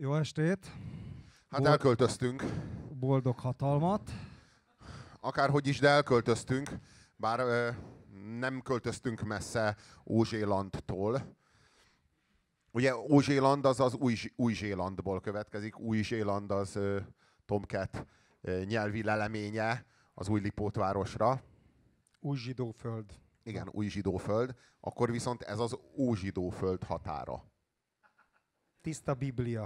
Jó estét! Hát elköltöztünk. Boldog hatalmat. Akárhogy is, de elköltöztünk. Bár nem költöztünk messze Új-Zélandtól. Ugye Új-Zéland az Új-Zélandból következik. Új-Zéland az Tomcat nyelvi leleménye az Új-Lipótvárosra. Új-Zsidóföld. Igen, Új-Zsidóföld. Akkor viszont ez az Ózsidóföld határa. Tiszta Biblia.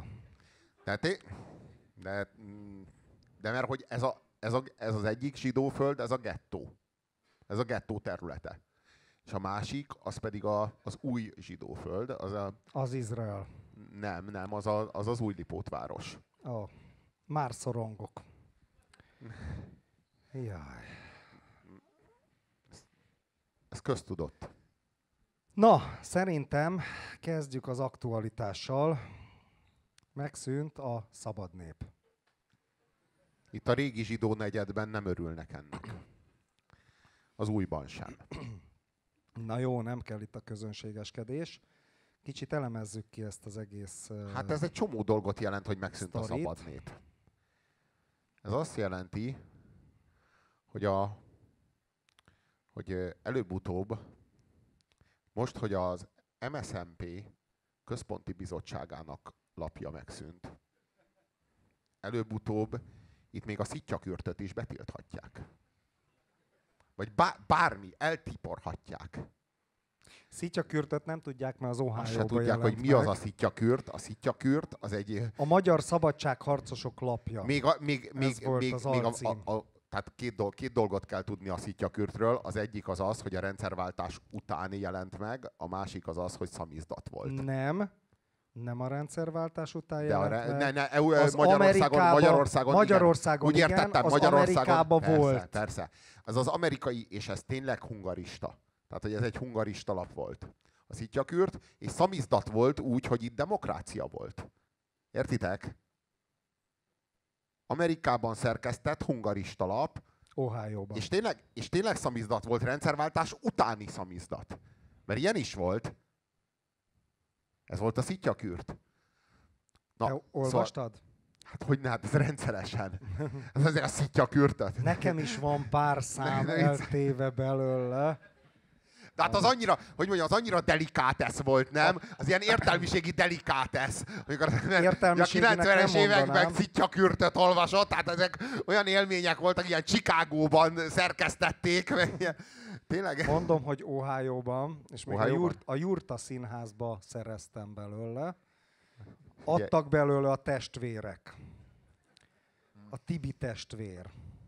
De mert hogy ez az egyik zsidóföld, ez a gettó. Ez a gettó területe. És a másik, az pedig az új zsidóföld. Az Izrael. Nem, az Új-Lipótváros. Már szorongok. Jaj. Ez köztudott. Na, szerintem kezdjük az aktualitással. Megszűnt a szabad nép. Itt a régi zsidó negyedben nem örülnek ennek. Az újban sem. Na jó, nem kell itt a közönségeskedés. Kicsit elemezzük ki ezt az egész Hát ez egy csomó dolgot jelent, hogy megszűnt sztorit. a szabad nép. Ez azt jelenti, hogy előbb-utóbb, most, hogy az MSZNP központi bizottságának lapja megszűnt, előbb-utóbb itt még a szittyakürtöt is betilthatják. Vagy bármi, eltiporhatják. Szittyakürtöt nem tudják, mert az Ohio-ba Azt se tudják, hogy mi az a szittyakürt. A szittyakürt az egy... A Magyar Szabadságharcosok lapja. Tehát két dolgot kell tudni a szittyakürtről. Az egyik az, hogy a rendszerváltás után jelent meg, a másik az, hogy szamizdat volt. Nem a rendszerváltás után jelent meg. Magyarországon úgy értettem, az Magyarországon. Amerikában volt. Persze. Az amerikai, és ez tényleg hungarista. Tehát, hogy ez egy hungarista lap volt. A szittyakürt, és szamizdat volt úgy, hogy itt demokrácia volt. Értitek? Amerikában szerkesztett hungarista lap. Ohio-ban. És tényleg szamizdat volt, rendszerváltás utáni szamizdat. Mert ilyen is volt. Ez volt a szittyakürt. Te olvastad? Hát hogyne, hát ez rendszeresen. Ez azért a szittyakürtöt. Nekem is van pár szám eltéve belőle. De hát az annyira, hogy mondjam, az annyira delikátesz volt, nem? Az ilyen értelmiségi delikátesz. Amikor a 90-es években szittyakürtöt olvasott, tehát ezek olyan élmények voltak, ilyen Chicagóban szerkesztették. Tényleg? Mondom, hogy Ohio-ban, és még a Jurta Színházba szereztem belőle. Adtak belőle a testvérek. A Tibi testvér.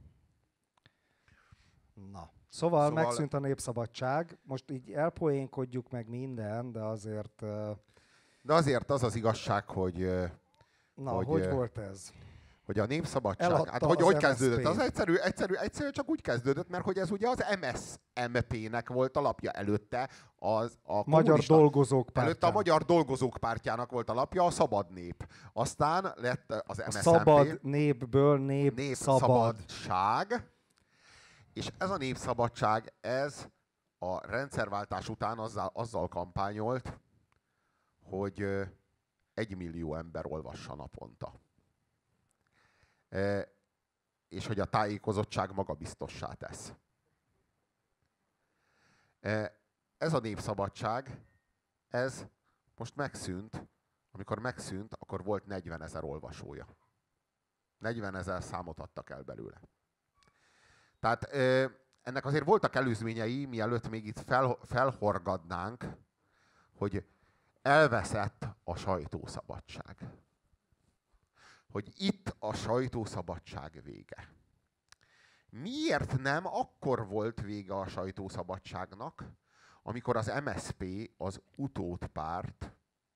Na. Szóval megszűnt a népszabadság. Most így elpoénkodjuk meg minden, de azért... De azért az az igazság, hogy... hogy volt ez? Hogy a népszabadság... Hát hogy kezdődött? Az egyszerű csak úgy kezdődött, mert hogy ez ugye az MSZNP-nek volt a lapja előtte. A Magyar Dolgozók Pártjának. Előtte a Magyar Dolgozók Pártjának volt a lapja, a Szabad Nép. Aztán lett az MSZNP. A szabad népből népszabadság. És ez a népszabadság, ez a rendszerváltás után azzal kampányolt, hogy 1 millió ember olvassa naponta. És hogy a tájékozottság magabiztossá tesz. Ez a népszabadság, ez most megszűnt. Amikor megszűnt, akkor volt 40 000 olvasója. 40 000 számot adtak el belőle. Tehát ennek azért voltak előzményei, mielőtt még itt felhorgadnánk, hogy elveszett a sajtószabadság. Hogy itt a sajtószabadság vége. Miért nem akkor volt vége a sajtószabadságnak, amikor az MSZP, az utódpárt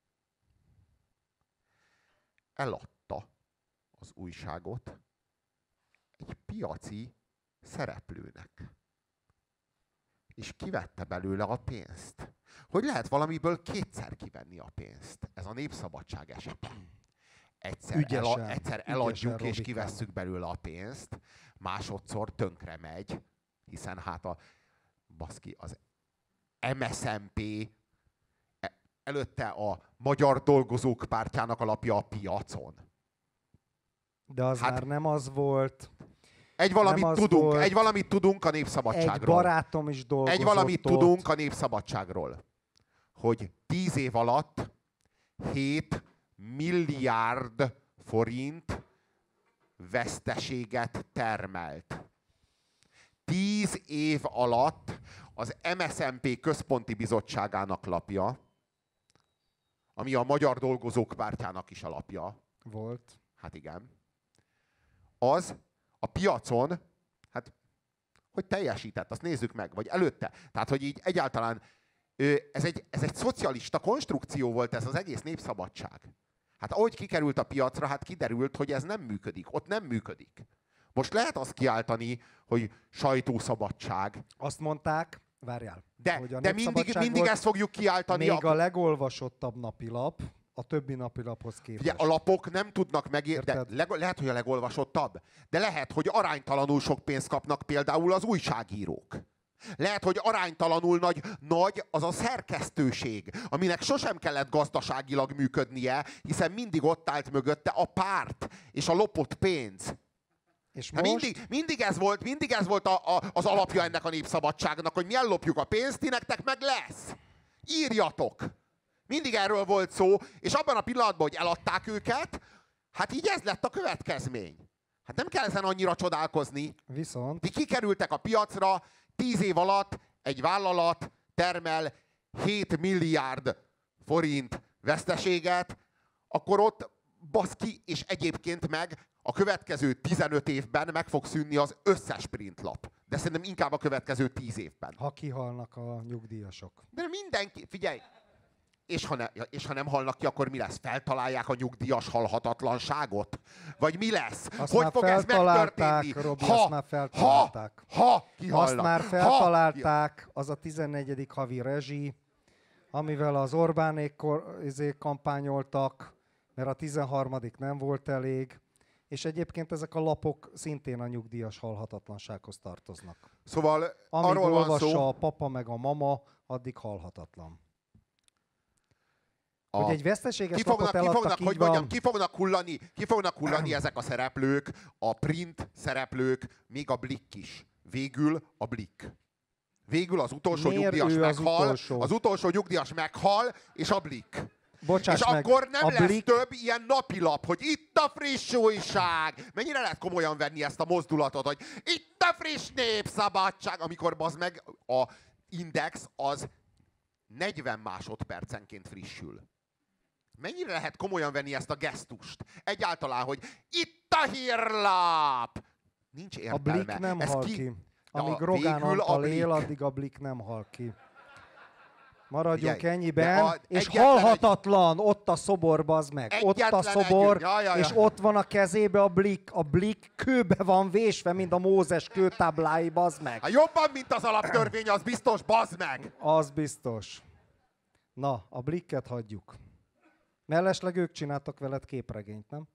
eladta az újságot egy piaci szereplőnek. És kivette belőle a pénzt. Hogy lehet valamiből kétszer kivenni a pénzt? Ez a népszabadság esete. Egyszer eladjuk és kivesszük belőle a pénzt, másodszor tönkre megy, hiszen hát az MSZNP előtte a Magyar Dolgozók Pártjának a lapja a Piacon. De az már nem az volt. Egy valamit tudunk a Népszabadságról. Egy barátom is dolgozott Egy valamit ott. tudunk a Népszabadságról. Hogy 10 év alatt 7 milliárd forint veszteséget termelt. 10 év alatt az MSZNP központi bizottságának lapja, ami a Magyar Dolgozók Pártjának is a lapja. Volt. Hát igen. Az a Piacon, hát hogy teljesített, azt nézzük meg, vagy előtte. Tehát, hogy így egyáltalán ez egy szocialista konstrukció volt ez az egész Népszabadság. Hát ahogy kikerült a piacra, hát kiderült, hogy ez nem működik. Ott nem működik. Most lehet azt kiáltani, hogy sajtószabadság. Azt mondták, várjál. De mindig ezt fogjuk kiáltani. Még a legolvasottabb napilap, a többi napilaphoz képest. Ugye, a lapok nem tudnak megérni, lehet, hogy a legolvasottabb, de lehet, hogy aránytalanul sok pénzt kapnak például az újságírók. Lehet, hogy aránytalanul nagy az a szerkesztőség, aminek sosem kellett gazdaságilag működnie, hiszen mindig ott állt mögötte a párt és a lopott pénz. És most? Mindig ez volt az alapja ennek a Népszabadságnak, hogy mi ellopjuk a pénzt, ti nektek meg lesz. Írjatok! Mindig erről volt szó, és abban a pillanatban, hogy eladták őket, hát így ez lett a következmény. Hát nem kell ezen annyira csodálkozni. Viszont? Ti kikerültek a piacra, 10 év alatt egy vállalat termel 7 milliárd forint veszteséget, akkor ott baszki, és egyébként meg a következő 15 évben meg fog szűnni az összes printlap. De szerintem inkább a következő 10 évben. Ha kihalnak a nyugdíjasok. De mindenki, figyelj! És ha nem halnak ki, akkor mi lesz? Feltalálják a nyugdíjas halhatatlanságot? Vagy mi lesz? Hogy fog ez megtörténni? Robi, azt már feltalálták. Ha kihalnak. Azt már feltalálták, az a 14. havi rezsi, amivel az Orbánék kampányoltak, mert a 13. nem volt elég, és egyébként ezek a lapok szintén a nyugdíjas halhatatlansághoz tartoznak. Szóval amíg arról van olvassa szó, a papa meg a mama, addig halhatatlan. Hogy egy veszteséges lapot eladtak, így van. Ki fognak hullani ezek a szereplők, a print szereplők, még a Blick is. Végül a Blick. Végül az utolsó nyugdíjas meghal, az utolsó nyugdíjas meghal, és a Blick. Bocsáss és meg, akkor nem lesz Blick... több ilyen napilap, hogy itt a friss újság. Mennyire lehet komolyan venni ezt a mozdulatot, hogy itt a friss Népszabadság, amikor bazd meg a Index az 40 másodpercenként frissül. Mennyire lehet komolyan venni ezt a gesztust? Egyáltalán, hogy itt a hírlap! Nincs értelme. A Blick nem hal ki. Amíg Rogán Antal él, addig a Blick nem hal ki. Maradjunk ennyiben, és halhatatlan, ott a szobor, bazd meg. Ott a szobor, és ott van a kezébe a Blick. A Blick kőbe van vésve, mint a Mózes kőtáblái, bazd meg. Hát jobban, mint az alaptörvény, az biztos, bazd meg! Az biztos. Na, a Blicket hagyjuk. Mellesleg ők csináltak veled képregényt, nem?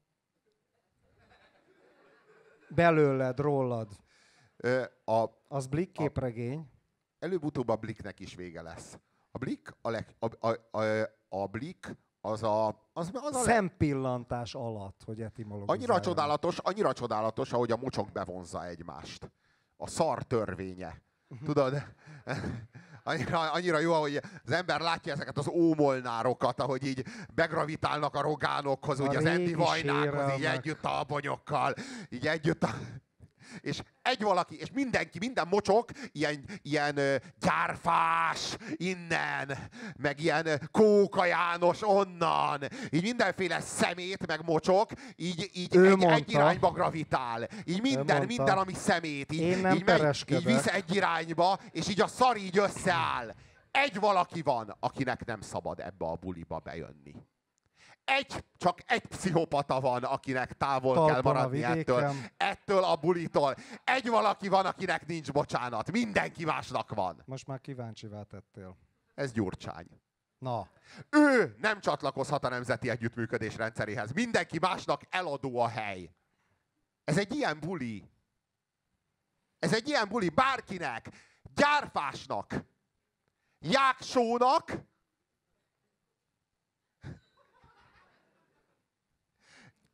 Belőled, rólad. Az Blick képregény. Előbb-utóbb a Blicknek is vége lesz. A Blick a Blick az szempillantás alatt, hogy etimologizáljon. Annyira csodálatos, ahogy a mocsok bevonza egymást. A szar törvénye. Tudod? Annyira jó, ahogy az ember látja ezeket az ómolnárokat, ahogy így begravitálnak a Rogánokhoz, ugye az Endi Vajnákhoz, így együtt a Abonyokkal, így együtt a... És egy valaki, és minden mocsok ilyen Gyárfás innen, meg ilyen Kóka János onnan, így mindenféle szemét, meg mocsok, így egy irányba gravitál. Így minden, ami szemét, így visz egy irányba, és így a szar így összeáll. Egy valaki van, akinek nem szabad ebbe a buliba bejönni. Csak egy pszichopata van, akinek távol kell maradni ettől a bulitól. Egy valaki van, akinek nincs bocsánat. Mindenki másnak van. Most már kíváncsivá tettél. Ez Gyurcsány. Na. Ő nem csatlakozhat a nemzeti együttműködés rendszeréhez. Mindenki másnak eladó a hely. Ez egy ilyen buli. Ez egy ilyen buli bárkinek. Gyárfásnak. Jáksónak.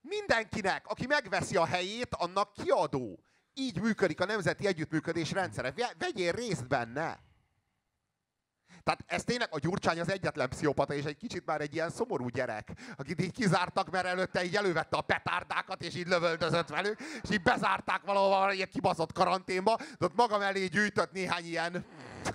Mindenkinek, aki megveszi a helyét, annak kiadó. Így működik a nemzeti együttműködés rendszere. Vegyél részt benne. Tehát ez tényleg a Gyurcsány az egyetlen pszichopata, és egy kicsit már egy ilyen szomorú gyerek, akit így kizártak, mert előtte így elővette a petárdákat, és így lövöldözött velük, és így bezárták valahol ilyen kibaszott karanténba, de ott maga mellé gyűjtött néhány ilyen...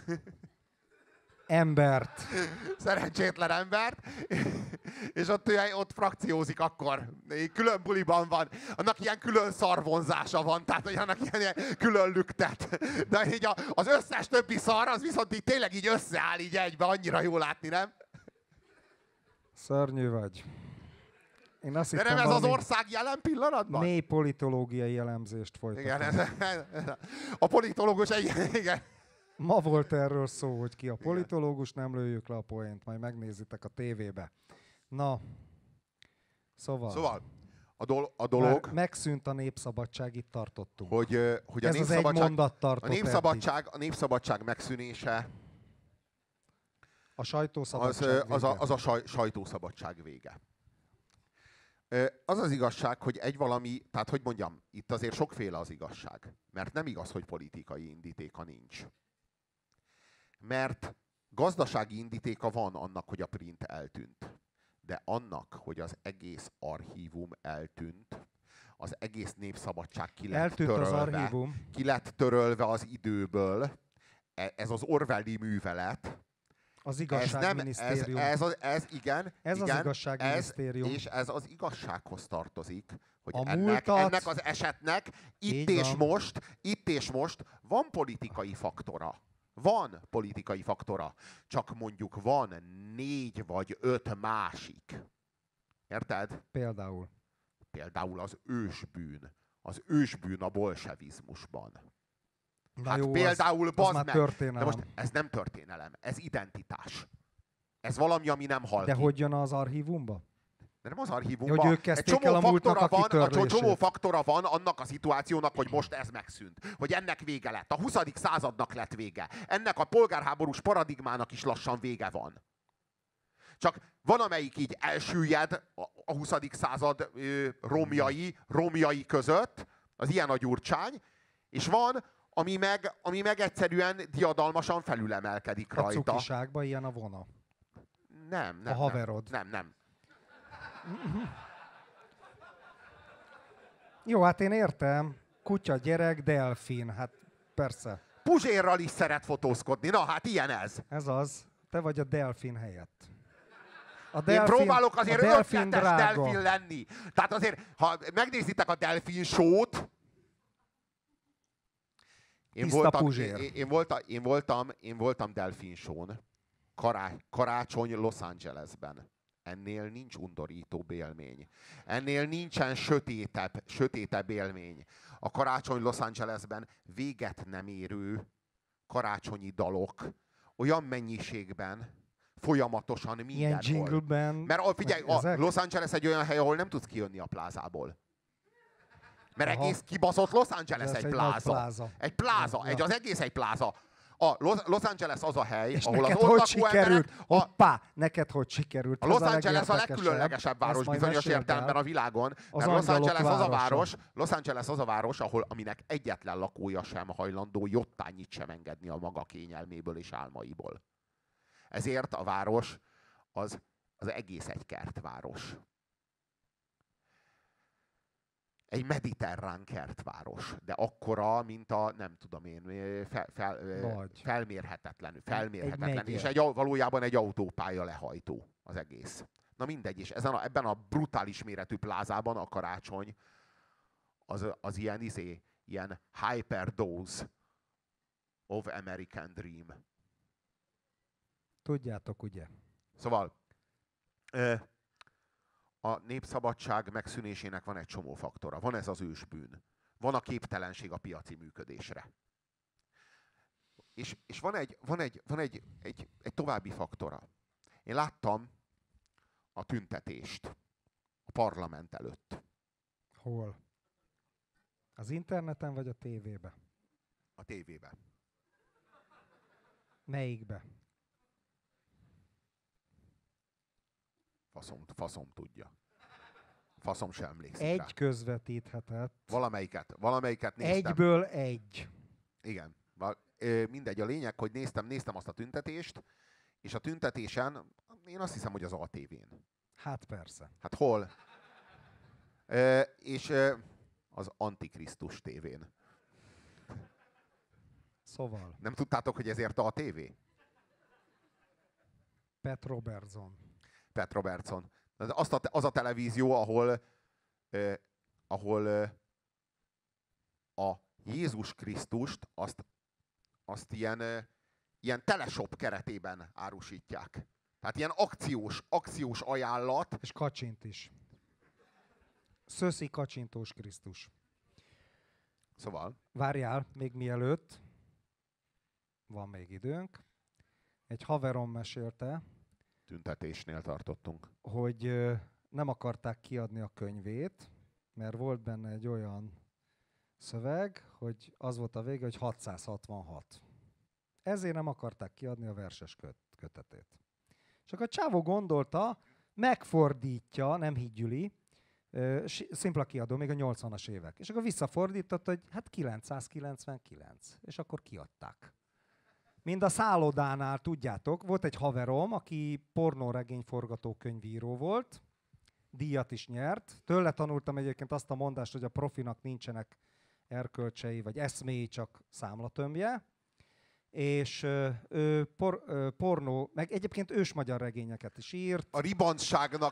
embert. Szerencsétlen embert. És ott frakciózik akkor. Külön buliban van. Annak ilyen külön szarvonzása van. Tehát, hogy annak ilyen külön lüktet. De így az összes többi szar, az viszont így tényleg így összeáll így egybe. Annyira jó látni, nem? Szörnyű vagy. Én azt de nem ez az ország jelen pillanatban? Mély politológiai elemzést folytatom. Igen, a politológus igen. Ma volt erről szó, hogy ki a politológus, nem lőjük le a poént, majd megnézitek a tévébe. Na, szóval a dolog... Már megszűnt a népszabadság, itt tartottunk. Hogy ez az egy mondat tartott a népszabadság megszűnése... A sajtószabadság az a sajtószabadság vége. Az az igazság, hogy tehát hogy mondjam, itt azért sokféle az igazság. Mert nem igaz, hogy politikai indítéka nincs. Mert gazdasági indítéka van annak, hogy a print eltűnt. De annak, hogy az egész archívum eltűnt, az egész népszabadság ki lett törölve az időből, ez az Orwelli művelet, az igazságminisztérium. Ez az igazságminisztérium. És ez az igazsághoz tartozik, hogy ennek az esetnek itt és most van politikai faktora. Van politikai faktora. Csak mondjuk van 4 vagy 5 másik. Érted? Például az ősbűn. Az ősbűn a bolsevizmusban. Na jó, például az már történelem. De most ez nem történelem, ez identitás. Ez valami, ami nem hal de ki. hogy jön az archívumba? De nem az archívumban. Hogy ők kezdték el a múltnak a kitörlését. Csomó faktora van annak a szituációnak, hogy most ez megszűnt. Hogy ennek vége lett. A 20. századnak lett vége. Ennek a polgárháborús paradigmának is lassan vége van. Csak van, amelyik így elsüllyed a 20. század romjai között, az ilyen a Gyurcsány, és van, ami meg egyszerűen diadalmasan felülemelkedik rajta. A cukiságban ilyen a vona. Nem. A haverod. Nem. Jó, hát én értem. Kutya, gyerek, delfin. Hát persze. Puzsérral is szeret fotózkodni. Na, hát ilyen ez. Ez az. Te vagy a delfin helyett. Én próbálok azért ötletes delfin lenni. Tehát azért, ha megnézitek a delfin show-t, én voltam delfin show-n. Karácsony Los Angelesben. Ennél nincs undorítóbb élmény. Ennél nincsen sötétebb élmény. A Karácsony Los Angelesben véget nem érő karácsonyi dalok olyan mennyiségben, folyamatosan mindenhol. Ilyen jingle-ben. Mert figyelj, Los Angeles egy olyan hely, ahol nem tudsz kijönni a plázából. Mert egész kibaszott Los Angeles egy pláza. Egy pláza. Az egész egy pláza. A Los Angeles az a hely, és ahol az ott lakó emberek... Hoppá, neked hogy sikerült? A Los Angeles a legkülönlegesebb város bizonyos értelemben a világon. Mert Los Angeles az a város, aminek egyetlen lakója sem hajlandó jottányit sem engedni a maga kényelméből és álmaiból. Ezért a város az egész egy kertváros. Egy mediterrán kertváros, de akkora, mint a, nem tudom én, felmérhetetlen. És valójában egy autópálya lehajtó az egész. Na mindegy, és ebben a brutális méretű plázában a Karácsony az ilyen hyperdose of American Dream. Tudjátok, ugye? Szóval a népszabadság megszűnésének van egy csomó faktora. Van ez az ősbűn. Van a képtelenség a piaci működésre. És van egy további faktora. Én láttam a tüntetést a parlament előtt. Hol? Az interneten vagy a tévébe? A tévébe. Melyikbe? Faszom tudja. Faszom sem emlékszik Egy rá. közvetíthetett. Valammelyiket néztem. Egyből egy. Igen. Mindegy, a lényeg, hogy néztem azt a tüntetést, és a tüntetésen, én azt hiszem, hogy az ATV-n. Hát persze. Hát hol? És az Antikrisztus tévén. Szóval. Nem tudtátok, hogy ezért ATV? Pat Robertson. Pat Robertson. Az a televízió, ahol a Jézus Krisztust azt ilyen teleshop keretében árusítják. Tehát ilyen akciós ajánlat. És kacsint is. Szöszi kacsintós Krisztus. Szóval. Várjál, még mielőtt. Van még időnk. Egy haverom mesélte. Tüntetésnél tartottunk. Hogy nem akarták kiadni a könyvét, mert volt benne egy olyan szöveg, hogy az volt a vége, hogy 666. Ezért nem akarták kiadni a verses kötetét. Csak a csávó gondolta, megfordítja, nem higgyüli, szimpla kiadó, még a 80-as évek. És akkor visszafordított, hogy hát 999. És akkor kiadták. Mind a szállodánál, tudjátok, volt egy haverom, aki pornóregényforgatókönyvíró volt, díjat is nyert. Tőle tanultam egyébként azt a mondást, hogy a profinak nincsenek erkölcsei vagy eszméi, csak számlatömbje. És pornó, meg egyébként ősmagyar regényeket is írt. A ribancságnak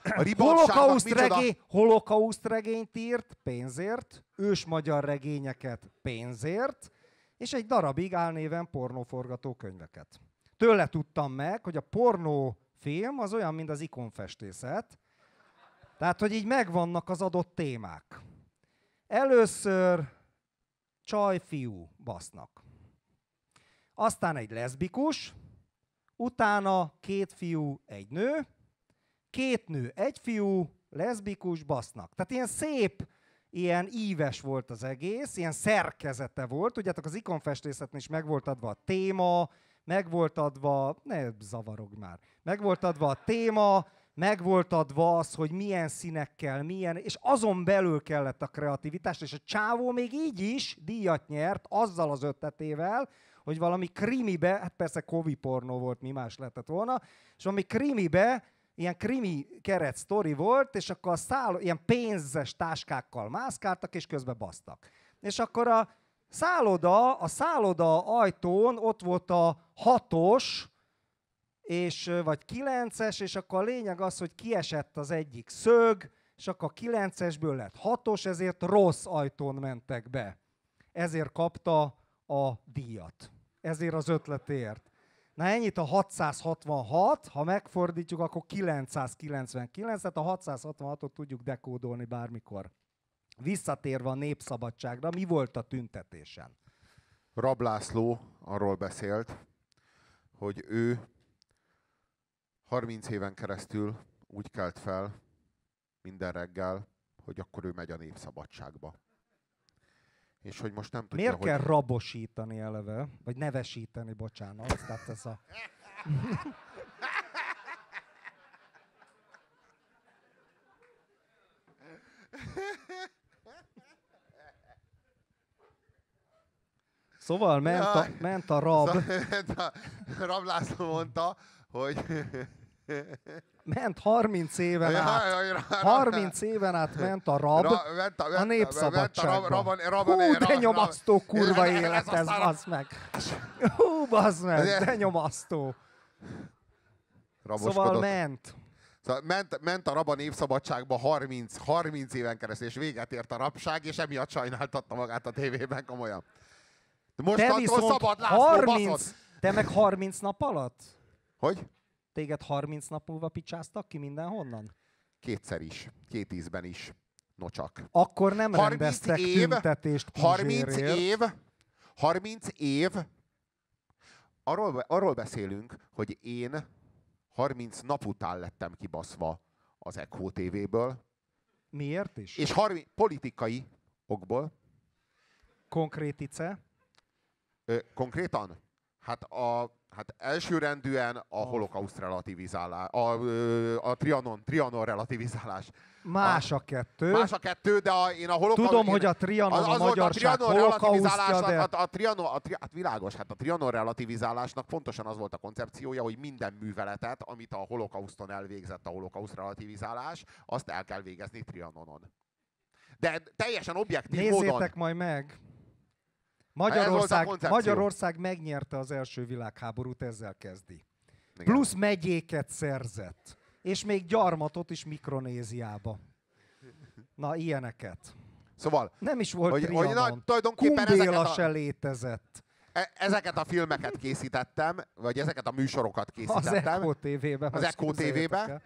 Holokauszt regényt írt pénzért, ősmagyar regényeket pénzért, és egy darabig álnéven pornóforgatókönyveket. Tőle tudtam meg, hogy a pornófilm az olyan, mint az ikonfestészet. Tehát, hogy így megvannak az adott témák. Először csaj-fiú basznak. Aztán egy leszbikus, utána 2 fiú, 1 nő, 2 nő, 1 fiú, leszbikus, basznak. Tehát ilyen szép, ilyen íves volt az egész, ilyen szerkezete volt. Tudjátok, az ikonfestészetnél is meg volt adva a téma, meg volt adva, ne zavarogj már, meg volt adva a téma, meg volt adva az, hogy milyen színekkel, milyen, és azon belül kellett a kreativitás, és a csávó még így is díjat nyert azzal az ötletével, hogy valami krimibe, hát persze kovi pornó volt, mi más lehetett volna, és valami krimibe, ilyen krimi keret sztori volt, és akkor ilyen pénzes táskákkal mászkáltak, és közben basztak. És akkor a szálloda ajtón ott volt a 6-os, vagy 9-es, és akkor a lényeg az, hogy kiesett az egyik szög, és akkor a 9-esből lett 6-os, ezért rossz ajtón mentek be. Ezért kapta a díjat. Ezért az ötletért. Na ennyit a 666, ha megfordítjuk, akkor 999, tehát a 666-ot tudjuk dekódolni bármikor. Visszatérve a népszabadságra, mi volt a tüntetésen? Rab László arról beszélt, hogy ő 30 éven keresztül úgy kelt fel minden reggel, hogy akkor ő megy a népszabadságba. És hogy most nem tudja, miért kell rabosítani eleve? Vagy nevesíteni, bocsánat. Tehát ez a... Szóval ment a rab. Rab László mondta, hogy... Ment 30 éven át. 30 éven át ment a rab a népszabadságba. Hú, de nyomasztó kurva élet ez, bazd meg. Hú, bazd meg, de nyomasztó. Szóval ment. Szóval ment a rab a népszabadságba 30 éven keresztül, és véget ért a rabság, és emiatt sajnáltatta magát a tévében, komolyan. De mostantól szabad László, 30, te meg 30 nap alatt? Hogy? Téged 30 nap múlva picsáztak ki mindenhonnan? Kétszer is. 2 ízben is. No csak. Akkor nem rendeztek tüntetést Puzsérért. 30 év. Arról beszélünk, hogy én 30 nap után lettem kibaszva az Echo TV-ből. Miért is? És politikai okból. Konkrétice? Konkrétan? Hát Hát elsőrendűen a holokauszt relativizálás, a Trianon relativizálás. Más a kettő. Más a kettő, de én a holokauszt... Tudom, hogy a Trianon a magyarság holokausztja, de... Hát világos, hát a Trianon relativizálásnak pontosan az volt a koncepciója, hogy minden műveletet, amit a holokauszton elvégzett a holokauszt relativizálás, azt el kell végezni Trianonon. De teljesen objektív módon. Nézzétek majd meg! Magyarország megnyerte az első világháborút, ezzel kezdi. Igen. Plusz megyéket szerzett. És még gyarmatot is Mikronéziába. Na, ilyeneket. Szóval... Nem is volt Trianon. Kumbéla se létezett. Ezeket a filmeket készítettem, vagy ezeket a műsorokat készítettem. Az Echo TV-ben. Az Echo TV-ben.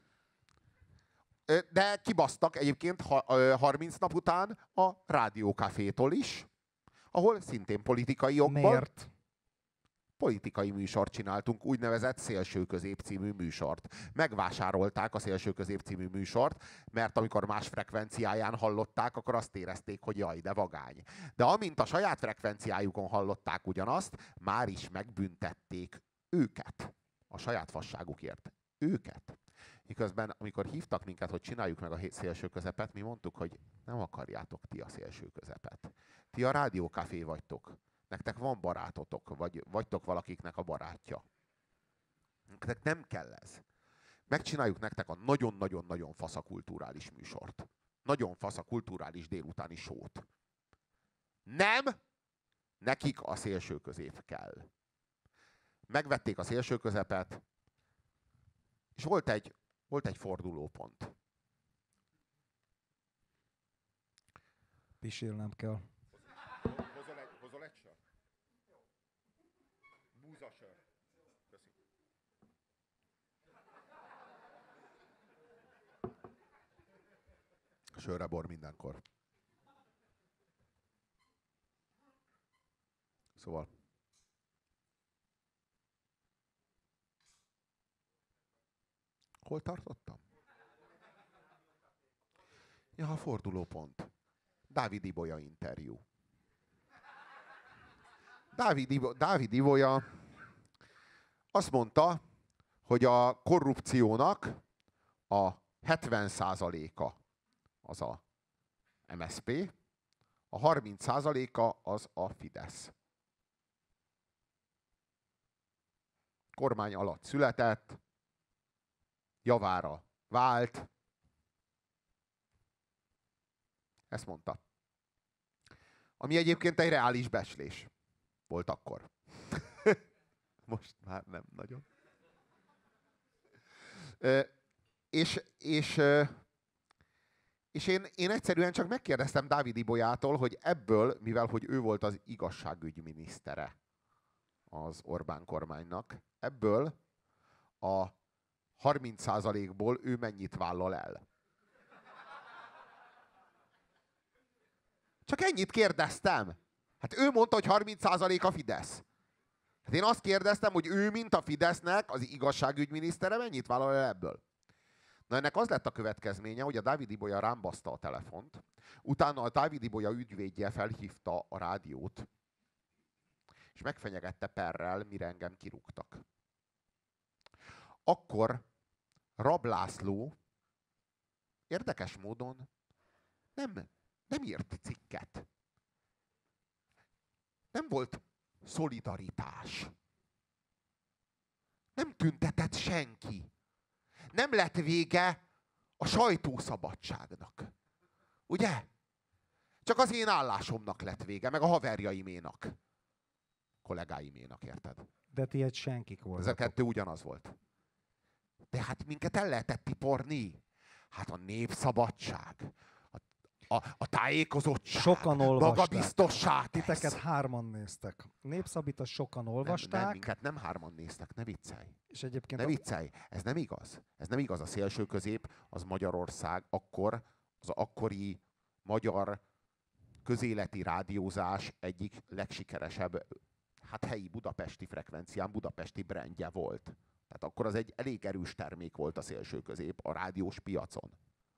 De kibasztak egyébként 30 nap után a Rádiókafétól is, ahol szintén politikai okból... Miért? Politikai műsort csináltunk, úgynevezett Szélsőközép című műsort. Megvásárolták a Szélsőközép című műsort, mert amikor más frekvenciáján hallották, akkor azt érezték, hogy jaj, de vagány. De amint a saját frekvenciájukon hallották ugyanazt, már is megbüntették őket a saját fasságukért. Őket. Miközben, amikor hívtak minket, hogy csináljuk meg a Szélsőközepet, mi mondtuk, hogy nem akarjátok ti a Szélsőközepet. Ti a Rádiókafé vagytok. Nektek van barátotok, vagy vagytok valakiknek a barátja. Nektek nem kell ez. Megcsináljuk nektek a nagyon-nagyon-nagyon faszakulturális műsort. Nagyon faszakulturális délutáni sót. Nem! Nekik a Szélsőközép kell. Megvették a Szélsőközepet, és volt egy fordulópont. Pisélnem kell. Hozol egy sör? Búzasör. Köszi. Sörre bor mindenkor. Szóval. Hol tartottam? Ja, a fordulópont. Dávid Ibolya interjú. Dávid Ibolya azt mondta, hogy a korrupciónak a 70%-a az a MSZP, a 30%-a az a Fidesz. Kormány alatt született, javára vált. Ezt mondta. Ami egyébként egy reális becslés volt akkor. Most már nem nagyon. És én egyszerűen csak megkérdeztem Dávid Ibolyától, hogy ebből, mivel hogy ő volt az igazságügyminisztere az Orbán kormánynak, ebből a 30%-ból ő mennyit vállal el. Csak ennyit kérdeztem. Hát ő mondta, hogy 30% a Fidesz. Hát én azt kérdeztem, hogy ő, mint a Fidesznek az igazságügyminisztere, mennyit vállal el ebből. Na ennek az lett a következménye, hogy a Dávid Ibolya rám baszta a telefont, utána a Dávid Ibolya ügyvédje felhívta a rádiót, és megfenyegette perrel, mire engem kirúgtak. Akkor Rab László érdekes módon nem írt cikket. Nem volt szolidaritás. Nem tüntetett senki. Nem lett vége a sajtószabadságnak. Ugye? Csak az én állásomnak lett vége, meg a haverjaiménak. Kollégáiménak, érted? De ti egy senkik voltatok. Ez a kettő ugyanaz volt. De hát minket el lehetett tiporni. Hát a népszabadság, a tájékozottság, sokan olvasták. Magabiztosság. Titeket hárman néztek. Népszabit sokan olvasták. Nem, minket nem hárman néztek, ne viccelj. És egyébként ne viccelj, ez nem igaz. Ez nem igaz. A Szélsőközép az Magyarország akkor, az akkori magyar közéleti rádiózás egyik legsikeresebb, hát helyi budapesti frekvencián, budapesti brandje volt. Tehát akkor az egy elég erős termék volt a Szélsőközép a rádiós piacon.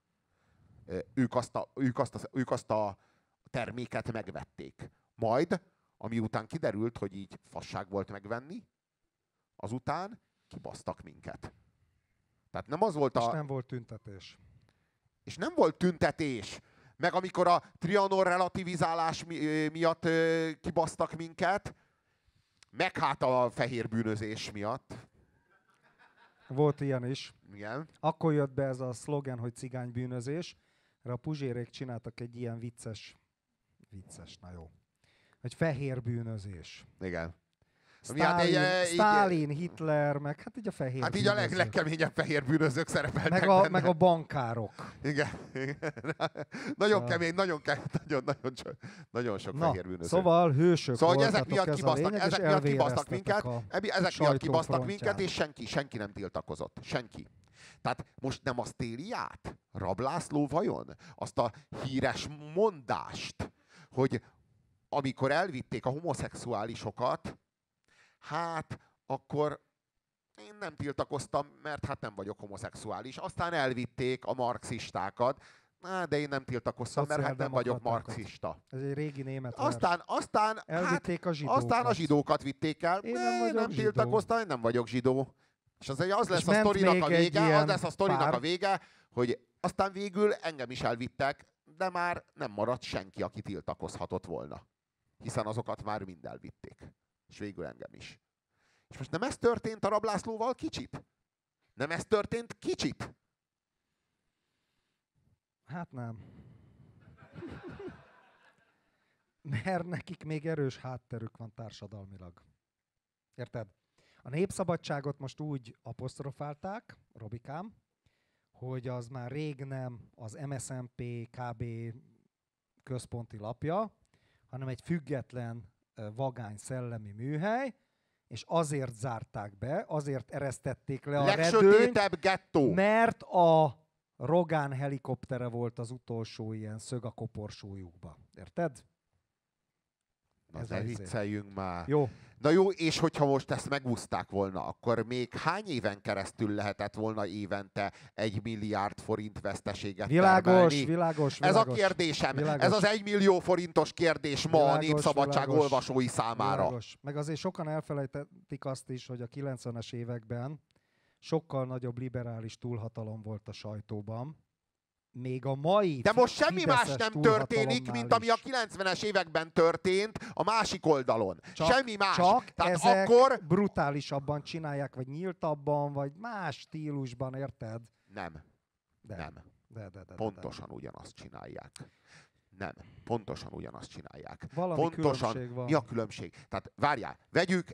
Ők azt a terméket megvették. Majd, ami után kiderült, hogy így fasság volt megvenni, azután kibasztak minket. Tehát nem az volt És nem volt tüntetés. És nem volt tüntetés. Meg amikor a Trianon relativizálás miatt kibasztak minket, meg hát a fehér bűnözés miatt. Volt ilyen is. Igen. Akkor jött be ez a szlogen, hogy cigánybűnözés. A Puzsérék csináltak egy ilyen vicces, na jó, hogy fehér bűnözés. Igen. Sztálin, Hitler, meg hát így a fehér hát így a legkeményebb fehér bűnözők szerepeltek benne. Meg a bankárok. Igen. Nagyon kemény, nagyon sok fehér bűnöző. Szóval hősök voltatok, ezek miatt kibasztak minket, és senki nem tiltakozott. Senki. Tehát most nem azt éli át Rab László vajon? Azt a híres mondást, hogy amikor elvitték a homoszexuálisokat, hát akkor én nem tiltakoztam, mert hát nem vagyok homoszexuális. Aztán elvitték a marxistákat, de én nem tiltakoztam, mert hát nem vagyok marxista. Ez egy régi német Aztán elvitték a zsidókat. Aztán a zsidókat vitték el. Én nem tiltakoztam, én nem vagyok zsidó. És az lesz a sztorinak a vége, hogy aztán végül engem is elvittek, de már nem maradt senki, aki tiltakozhatott volna. Hiszen azokat már mind elvitték. És végül engem is. És most nem ez történt a Rab Lászlóval kicsit? Nem ez történt kicsit? Hát nem. Mert nekik még erős hátterük van társadalmilag. Érted? A Népszabadságot most úgy apostrofálták, Robikám, hogy az már rég nem az MSZNP KB központi lapja, hanem egy független, vagány szellemi műhely, és azért zárták be, azért eresztették le a redőnyt, gettó. Mert a Rogán helikoptere volt az utolsó ilyen szög a koporsójukba. Érted? Na ne vicceljünk már. Jó. Na jó, és hogyha most ezt megúszták volna, akkor még hány éven keresztül lehetett volna évente 1 milliárd forint veszteséget termelni? Világos. Ez a kérdésem. Világos. Ez az 1 millió forintos kérdés ma a Népszabadság olvasói számára. Világos. Meg azért sokan elfelejtették azt is, hogy a 90-es években sokkal nagyobb liberális túlhatalom volt a sajtóban. Még a mai de most semmi más nem történik, mint ami a 90-es években történt a másik oldalon. Semmi más. Csak tehát ezek akkor brutálisabban csinálják, vagy nyíltabban, vagy más stílusban, érted? Nem. De. Pontosan ugyanazt csinálják. Nem. Pontosan ugyanazt csinálják. Valami különbség van. Mi a különbség? Tehát várjál, vegyük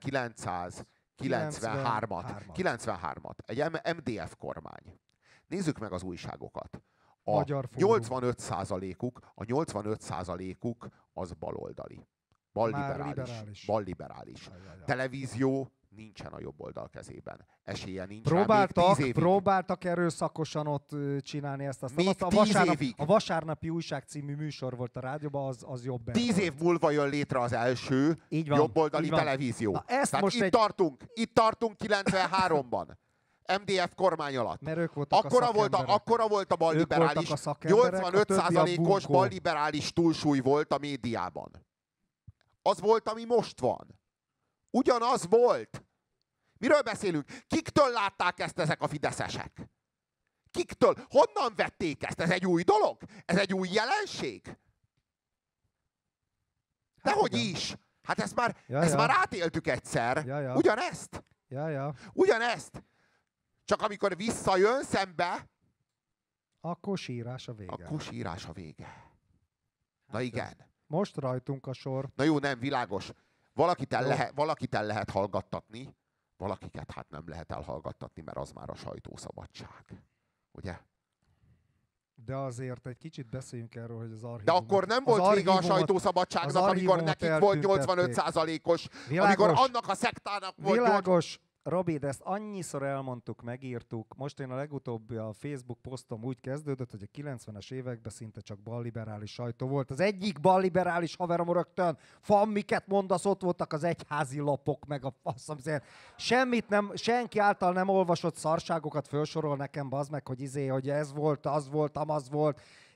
1993-at. Egy MDF kormány. Nézzük meg az újságokat. A 85%-uk az baloldali. Balliberális. Televízió nincsen a jobb oldal kezében. Esélye nincs próbáltak erőszakosan ott csinálni ezt. A Vasárnapi Újság című műsor volt a rádióban, az jobb. 10 év múlva jön létre az első jobboldali televízió. Na, tehát itt tartunk 93-ban. MDF kormány alatt. Akkora volt a balliberális, 85%-os balliberális túlsúly volt a médiában. Az volt, ami most van. Ugyanaz volt. Miről beszélünk? Kiktől látták ezt ezek a fideszesek? Kiktől? Honnan vették ezt? Ez egy új dolog? Ez egy új jelenség? Dehogy is. Hát ezt már átéltük egyszer. Ugyanezt? Ugyanezt? Csak amikor visszajön szembe, akkor sírás a vége. Na igen. Most rajtunk a sor. Na jó, nem, világos. Valakit el lehet hallgattatni, valakiket hát nem lehet elhallgattatni, mert az már a sajtószabadság. Ugye? De azért egy kicsit beszéljünk erről, hogy az archívumot... De akkor nem volt vége a sajtószabadságnak, amikor nekik volt 85%-os, amikor annak a szektának volt... Világos. Robi, de ezt annyiszor elmondtuk, megírtuk. Most én a legutóbbi a Facebook posztom úgy kezdődött, hogy a 90-es években szinte csak balliberális sajtó volt. Az egyik balliberális haverom rögtön, miket mondasz, ott voltak az egyházi lapok, meg a faszom. Senki által nem olvasott szarságokat felsorol nekem, bazd meg, hogy hogy ez volt, az volt, amaz volt.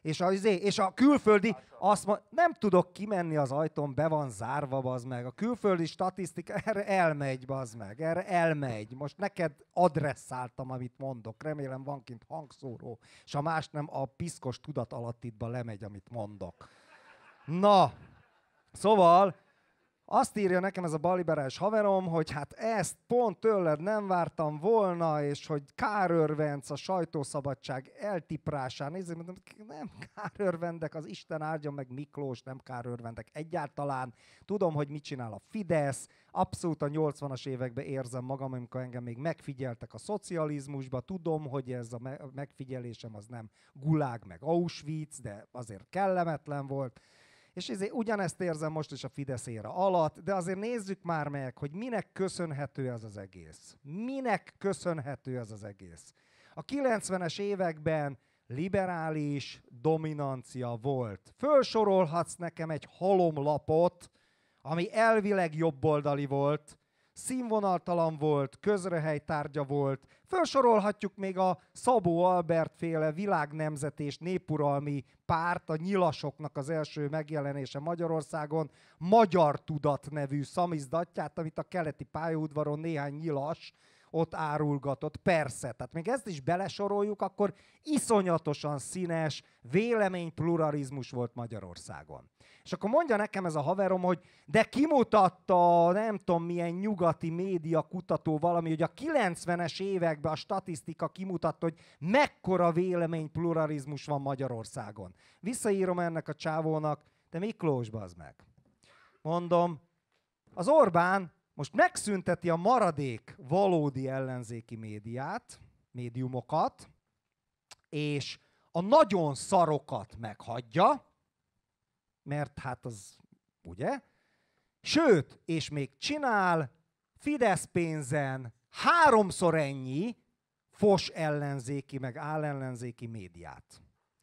És a külföldi, azt mondja, nem tudok kimenni az ajtón, be van zárva, bazd meg. A külföldi statisztika erre elmegy, bazd meg, erre elmegy. Most neked adresszáltam, amit mondok. Remélem van kint hangszóró, és ha más nem, a piszkos tudatalattidba lemegy, amit mondok. Na, szóval azt írja nekem ez a balliberális haverom, hogy hát ezt pont tőled nem vártam volna, és hogy kárörvenc a sajtószabadság eltiprásán. Nézzük, nem kárörvendek, az Isten áldjon meg Miklós, nem kárörvendek egyáltalán. Tudom, hogy mit csinál a Fidesz. Abszolút a 80-as években érzem magam, amikor engem még megfigyeltek a szocializmusba. Tudom, hogy ez a megfigyelésem az nem Gulág meg Auschwitz, de azért kellemetlen volt. És ugyanezt érzem most is a Fidesz éra alatt, de azért nézzük már meg, hogy minek köszönhető ez az egész. Minek köszönhető ez az egész. A 90-es években liberális dominancia volt. Fölsorolhatsz nekem egy halomlapot, ami elvileg jobboldali volt, színvonaltalan volt, közrehely tárgya volt. Fölsorolhatjuk még a Szabó Albert féle világnemzet és népuralmi párt, a nyilasoknak az első megjelenése Magyarországon, Magyar Tudat nevű szamizdatját, amit a keleti pályaudvaron néhány nyilas ott árulgatott. Persze, tehát még ezt is belesoroljuk, akkor iszonyatosan színes véleménypluralizmus volt Magyarországon. És akkor mondja nekem ez a haverom, hogy de kimutatta, nem tudom milyen nyugati média kutató valami, hogy a 90-es években a statisztika kimutatta, hogy mekkora véleménypluralizmus van Magyarországon. Visszaírom ennek a csávónak, de Miklós, bazd meg. Mondom, az Orbán most megszünteti a maradék valódi ellenzéki médiumokat, és a nagyon szarokat meghagyja, mert hát az, ugye? Sőt, és még csinál Fidesz pénzen 3-szor ennyi fos ellenzéki, meg állellenzéki médiát.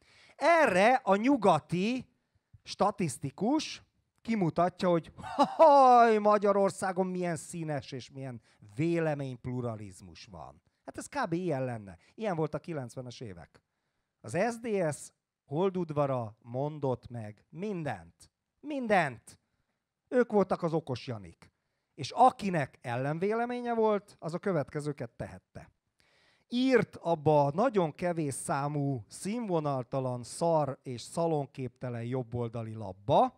Erre a nyugati statisztikus kimutatja, hogy haj, Magyarországon milyen színes és milyen véleménypluralizmus van. Hát ez kb. Ilyen lenne. Ilyen volt a 90-es évek. Az SZDSZ Holdudvara mondott meg mindent. Mindent. Ők voltak az okos Janik. És akinek ellenvéleménye volt, az a következőket tehette. Írt abba a nagyon kevés számú, színvonaltalan, szar és szalonképtelen jobboldali labba,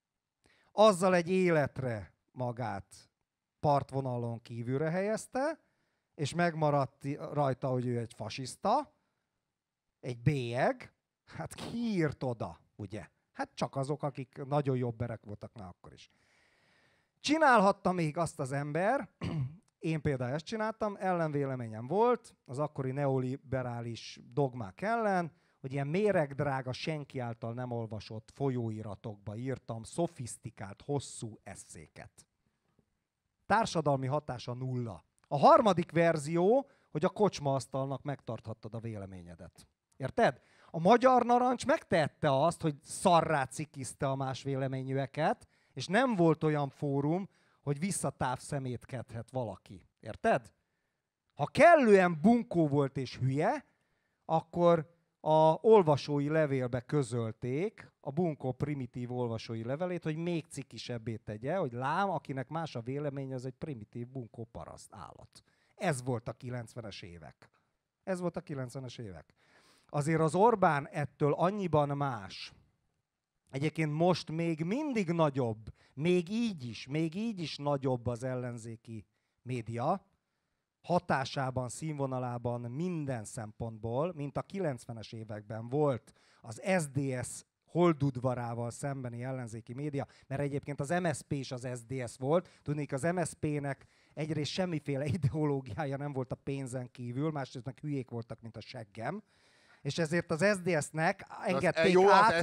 azzal egy életre magát partvonalon kívülre helyezte, és megmaradt rajta, hogy ő egy fasiszta, egy bélyeg. Hát ki írt oda, ugye? Hát csak azok, akik nagyon jobberek voltak már akkor is. Csinálhatta még azt az ember, én például ezt csináltam, ellenvéleményem volt az akkori neoliberális dogmák ellen, hogy ilyen méregdrága, senki által nem olvasott folyóiratokba írtam szofisztikált, hosszú esszéket. Társadalmi hatása 0. A harmadik verzió, hogy a kocsmaasztalnak megtarthattad a véleményedet. Érted? A Magyar Narancs megtette azt, hogy szarrá cikizte a más véleményűeket, és nem volt olyan fórum, hogy visszatávszemétkedhet valaki. Érted? Ha kellően bunkó volt és hülye, akkor a olvasói levélbe közölték a bunkó primitív olvasói levelét, hogy még cikisebbé tegye, hogy lám, akinek más a véleménye, az egy primitív bunkó paraszt állat. Ez volt a 90-es évek. Ez volt a 90-es évek. Azért az Orbán ettől annyiban más. Egyébként most még mindig nagyobb, még így is nagyobb az ellenzéki média, hatásában, színvonalában, minden szempontból, mint a 90-es években volt az SZDSZ Holdudvarával szembeni ellenzéki média, mert egyébként az MSZP is az SZDSZ volt. Tudnék, az MSZP-nek egyrészt semmiféle ideológiája nem volt a pénzen kívül, másrészt meg hülyék voltak, mint a seggem. És ezért az SZDSZ-nek engedték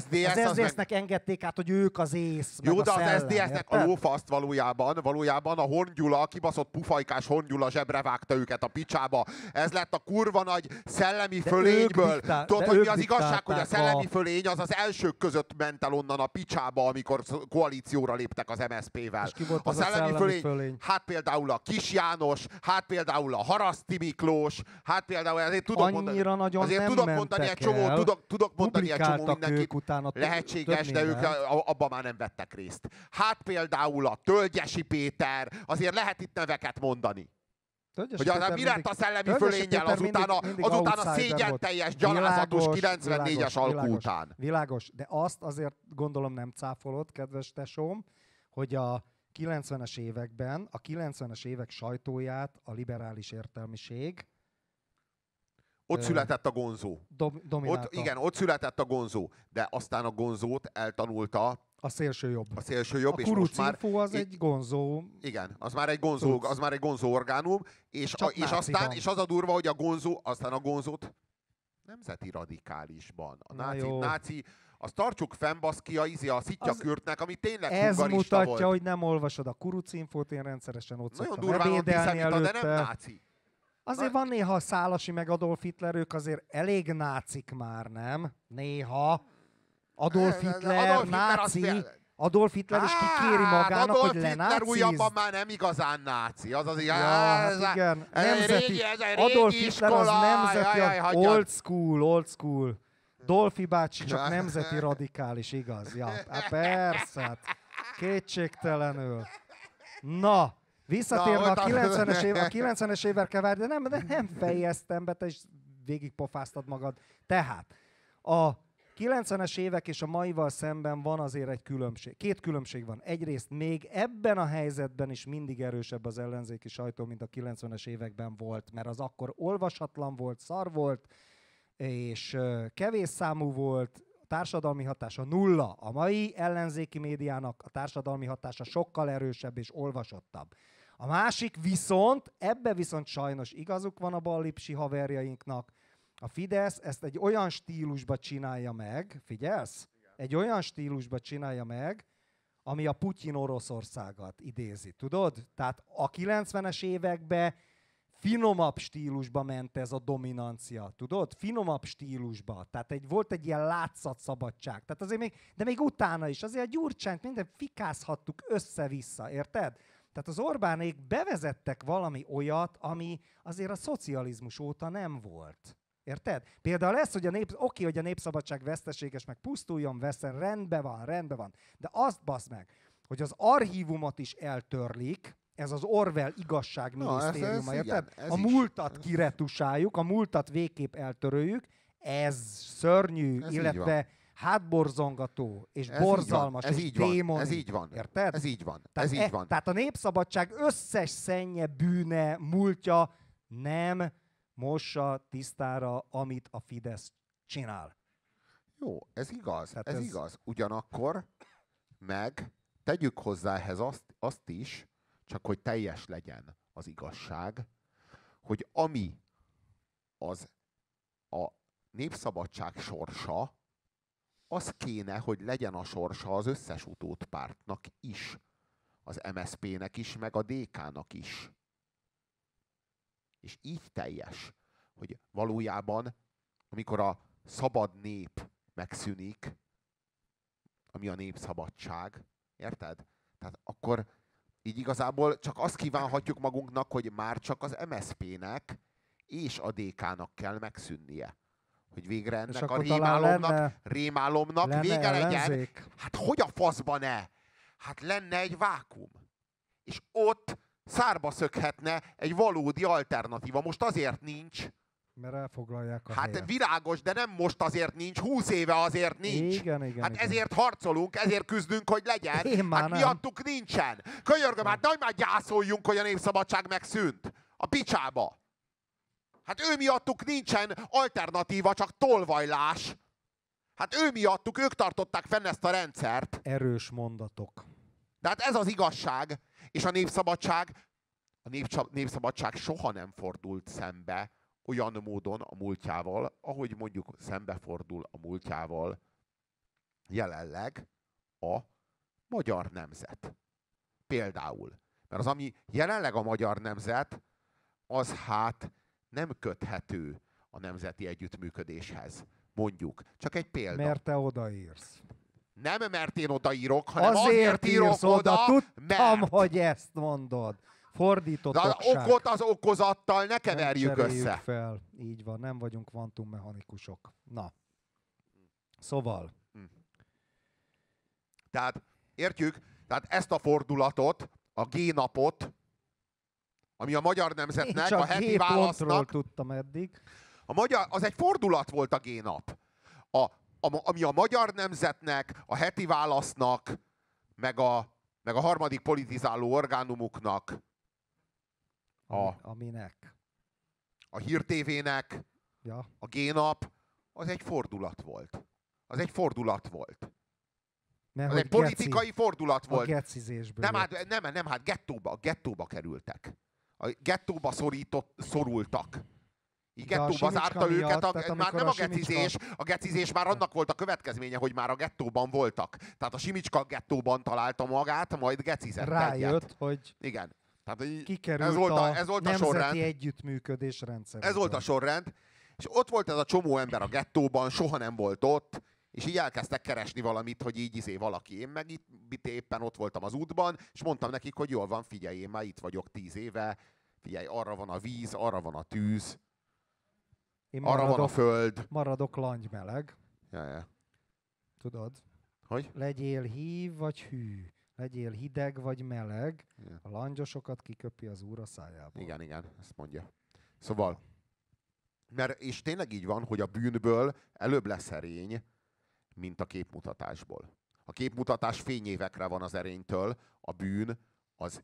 engedték át, hogy ők az ész, jó, de az SZDSZ-nek a lófaszt valójában a Horn Gyula, a kibaszott pufajkás Horn Gyula zsebre vágta őket a picsába. Ez lett a kurva nagy szellemi fölényből. Tudod, hogy mi az igazság, hogy a szellemi fölény az az elsők között ment el onnan a picsába, amikor koalícióra léptek az MSZP-vel. A szellemi fölény? Hát például a Kis János, hát például a Haraszti Miklós, hát például azért tudom mondani, mondani egy csomó, tudok mondani egy csomó mindenkit lehetséges, de ők abban már nem vettek részt. Hát például a Tölgyesi Péter, azért lehet itt neveket mondani. Hogy az mi lett a szellemi fölénnyel azután a szégyen teljes, gyalázatos 94-es alkú után. Világos, de azt azért gondolom nem cáfolod, kedves tesóm, hogy a 90-es években, a 90-es évek sajtóját a liberális értelmiség ott született a gonzó. Ott született a gonzó, de aztán a gonzót eltanulta a szélső jobb. A szélső jobb, a kurucinfo az egy gonzó. Igen, az már egy gonzó orgánum, és az a durva, hogy aztán a gonzót nemzeti radikálisban. A náci, azt tartsuk fenn, baszki, a szittyakürtnek, ami tényleg hungarista volt. Ez mutatja, hogy nem olvasod a kurucinfót, én rendszeresen ott szoktam ebédelni előtte. De nem náci. Azért van néha a Szálasi meg Adolf Hitler, ők azért elég nácik már, nem? Néha. Adolf Hitler náci. Adolf Hitler is kikéri magának, hogy lenácizd. Adolf Hitler újabban már nem igazán náci. Az igen. Nemzeti. Adolf Hitler az nemzeti, old school. Dolfi bácsi csak nemzeti radikális, igaz? Ja, persze, hát kétségtelenül. Na, visszatérve a 90-es évekkel várj, de nem fejeztem be, te is végigpofáztad magad. Tehát, a 90-es évek és a maival szemben van azért egy különbség. Két különbség van. Egyrészt még ebben a helyzetben is mindig erősebb az ellenzéki sajtó, mint a 90-es években volt, mert az akkor olvasatlan volt, szar volt, és kevés számú volt, a társadalmi hatása nulla. A mai ellenzéki médiának a társadalmi hatása sokkal erősebb és olvasottabb. A másik viszont, ebbe viszont sajnos igazuk van a ballipsi haverjainknak, a Fidesz ezt egy olyan stílusba csinálja meg, figyelsz? Egy olyan stílusba csinálja meg, ami a Putyin Oroszországot idézi, tudod? Tehát a 90-es években finomabb stílusba ment ez a dominancia, tudod? Finomabb stílusba. Tehát volt egy ilyen látszatszabadság. Tehát azért még utána is, azért a Gyurcsányt minden fikázhattuk össze-vissza, érted? Tehát az Orbánék bevezettek valami olyat, ami azért a szocializmus óta nem volt. Érted? Például ez, hogy hogy a népszabadság veszteséges, meg pusztuljon, veszen, rendben van. De azt basz meg, hogy az archívumot is eltörlik, ez az Orwell igazságminisztériuma, érted? A múltat kiretusáljuk, a múltat végképp eltöröljük, ez szörnyű, illetve hátborzongató, és borzalmas, és démoni. Ez így van. Érted? Ez így van. Tehát a népszabadság összes szennye, bűne, múltja nem mossa tisztára, amit a Fidesz csinál. Jó, ez igaz. Ez igaz. Ugyanakkor meg tegyük hozzá ehhez azt is, csak hogy teljes legyen az igazság, hogy ami az a népszabadság sorsa, az kéne, hogy legyen a sorsa az összes utódpártnak is. Az MSZP-nek is, meg a DK-nak is. És így teljes, hogy valójában, amikor a szabad nép megszűnik, ami a népszabadság, érted? Tehát akkor így igazából csak azt kívánhatjuk magunknak, hogy már csak az MSZP-nek és a DK-nak kell megszűnnie. Hogy végre ennek a rémálomnak vége legyen. Hát hogy a faszba ne? Hát lenne egy vákum. És ott szárba szökhetne egy valódi alternatíva. Most azért nincs. Mert elfoglalják a helyet. Hát világos, de nem most azért nincs, 20 éve azért nincs. Igen. Ezért harcolunk, ezért küzdünk, hogy legyen. Miattuk nincsen. Könyörgöm, nagy már gyászoljunk, hogy a népszabadság megszűnt. A picsába. Hát ő miattuk nincsen alternatíva, csak tolvajlás. Hát ő miattuk, ők tartották fenn ezt a rendszert. Erős mondatok. De hát ez az igazság. És a népszabadság soha nem fordult szembe olyan módon a múltjával, ahogy mondjuk szembefordul a múltjával jelenleg a magyar nemzet. Például. Mert az, ami jelenleg a magyar nemzet, az hát nem köthető a nemzeti együttműködéshez. Mondjuk. Csak egy példa. Mert te odaírsz. Nem mert én odaírok, hanem azért írok oda, tudtam, hogy ezt mondod. Fordított de az okot az okozattal ne keverjük össze. Fel. Így van, nem vagyunk kvantummechanikusok. Na. Szóval. Tehát, értjük? Tehát ezt a fordulatot, a G-napot, ami a magyar nemzetnek, a heti válasznak... tudtam eddig. Az egy fordulat volt a G-nap. Ami a magyar nemzetnek, a heti válasznak, meg a harmadik politizáló orgánumuknak, aminek? A Hír TV-nek, ja. A G-nap, az egy fordulat volt. Az egy fordulat volt. Mert az egy politikai fordulat volt. A gecizésből. Nem, hát gettóba kerültek. A gettóba szorultak. Gettóba zárta őket, már nem a gecizés, a gecizés már annak volt a következménye, hogy már a gettóban voltak. Tehát a Simicska gettóban találta magát, majd gecizett rájött, egyet. hogy igen. Tehát, kikerült ez volt a nemzeti együttműködés rendszer. Ez volt a sorrend, és ott volt ez a csomó ember a gettóban, soha nem volt ott, és így elkezdtek keresni valamit, hogy így valaki. Én meg itt éppen ott voltam az útban, és mondtam nekik, hogy jól van, figyelj, én már itt vagyok 10 éve, figyelj, arra van a víz, arra van a tűz, arra van a föld. Maradok langymeleg. Ja. Tudod? Hogy? Legyél hív vagy hű. Legyél hideg vagy meleg. Ja. A langyosokat kiköpi az Úr a szájából. Igen, ezt mondja. Szóval, és tényleg így van, hogy a bűnből előbb lesz erény, mint a képmutatásból. A képmutatás fényévekre van az erénytől, a bűn az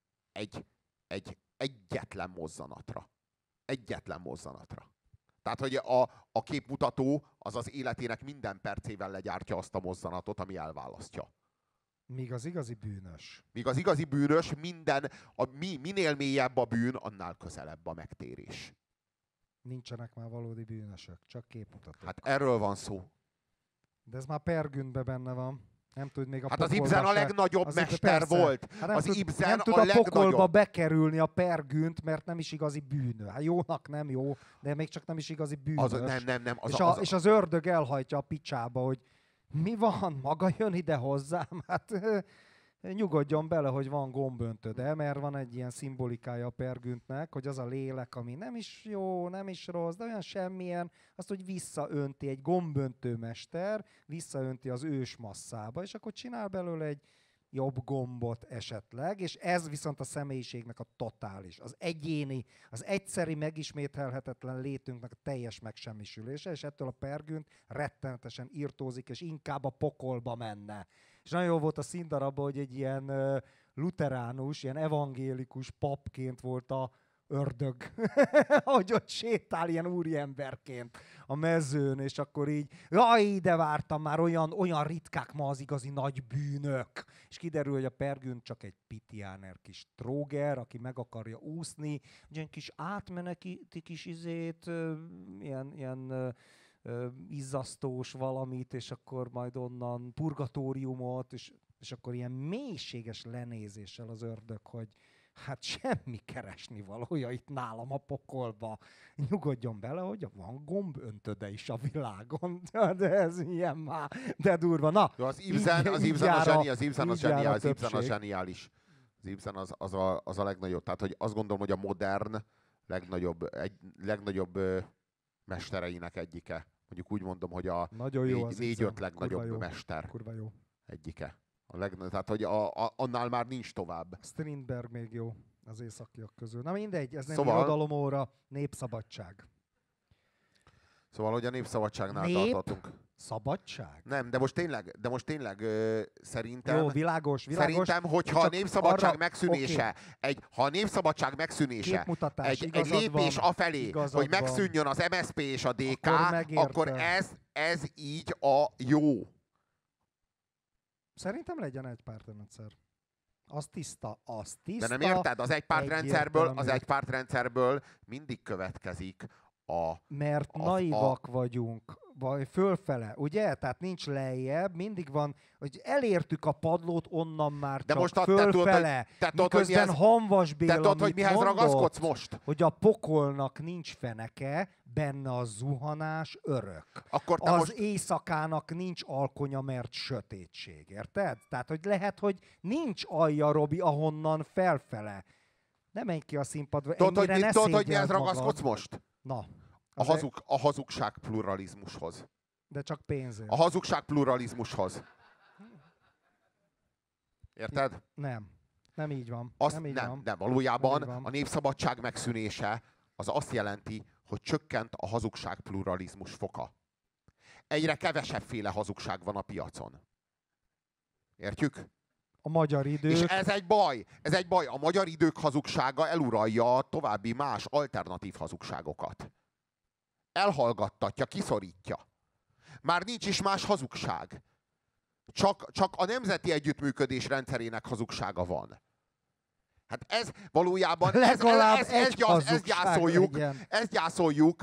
egyetlen mozzanatra. Egyetlen mozzanatra. Tehát, hogy a képmutató az életének minden percével legyártja azt a mozzanatot, ami elválasztja. Míg az igazi bűnös. Míg az igazi bűnös minél mélyebb a bűn, annál közelebb a megtérés. Nincsenek már valódi bűnösök, csak képmutatók. Hát erről van szó. De ez már Per-Güntben benne van. Nem tud még a hát az Ibsen a legnagyobb mester volt. Hát nem tud a pokolba bekerülni a Per-Günt, mert nem is igazi bűnő. Hát jónak nem jó, de még csak nem is igazi bűnös. Nem. És az ördög elhajtja a picsába, hogy mi van, maga jön ide hozzám? Hát nyugodjon bele, hogy van gomböntöde, mert van egy ilyen szimbolikája a Per-Güntnek, hogy az a lélek, ami nem is jó, nem is rossz, de olyan semmilyen, azt, hogy visszaönti egy gomböntőmester, visszaönti az ős masszába, és akkor csinál belőle egy jobb gombot esetleg, és ez viszont a személyiségnek a totális, az egyéni, az egyszeri megismételhetetlen létünknek a teljes megsemmisülése, és ettől a Per-Günt rettenetesen irtózik, és inkább a pokolba menne. És nagyon jó volt a színdarabban, hogy egy ilyen luteránus, ilyen evangélikus papként volt a ördög, hogy ott sétál ilyen úriemberként a mezőn, és akkor így, jaj, de vártam már, olyan ritkák ma az igazi nagy bűnök. És kiderül, hogy a Per-Günt csak egy pitiáner kis tróger, aki meg akarja úszni, egy kis átmeneti kis ilyen izzasztós valamit, és akkor majd onnan purgatóriumot, és akkor ilyen mélységes lenézéssel az ördög, hogy hát semmi keresni valója itt nálam a pokolba. Nyugodjon bele, hogy van gomböntöde is a világon. De ez ilyen már, de durva. Na, az Ibsen a zseniális. Az Ibsen az a legnagyobb. Tehát, hogy azt gondolom, hogy a modern legnagyobb mestereinek egyike. Mondjuk úgy mondom, hogy a 4-5 legnagyobb mester kurva jó. egyike. Tehát, hogy annál már nincs tovább. Strindberg még jó az északiak közül. Na mindegy, ez nem irodalomóra, népszabadság. Szóval, hogy a népszabadságnál tartottunk. Szabadság? Nem, de most tényleg szerintem... Jó, világos. Szerintem, hogyha a népszabadság megszűnése, ha a népszabadság megszűnése egy lépés afelé, hogy megszűnjön az MSZP és a DK, akkor ez így a jó. Szerintem legyen egy pártrendszer. Az tiszta. De nem érted? Az egypártrendszerből mindig következik mert naivak vagyunk, vagy fölfele, ugye? Tehát nincs lejjebb, mindig van, hogy elértük a padlót, onnan már de csak most fölfele. Miközben Hamvas Béla hogy mihez ragaszkodsz most? Hogy a pokolnak nincs feneke, benne a zuhanás örök. Akkor az éjszakának nincs alkonya, mert sötétség, érted? Tehát, hogy lehet, hogy nincs alja, Robi, ahonnan felfele Nem menj ki a színpadra, tudod, hogy mihez ragaszkodsz most? Na. A hazugság pluralizmushoz. De csak pénzért. A hazugság pluralizmushoz. Érted? Nem. Nem így van. De valójában a népszabadság megszűnése az azt jelenti, hogy csökkent a hazugság pluralizmus foka. Egyre kevesebbféle hazugság van a piacon. Értjük? A Magyar Idők... És ez egy baj. Ez egy baj. A Magyar Idők hazugsága eluralja a további más alternatív hazugságokat. Elhallgattatja, kiszorítja. Már nincs is más hazugság. Csak a nemzeti együttműködés rendszerének hazugsága van. Hát ez valójában, ezt gyászoljuk,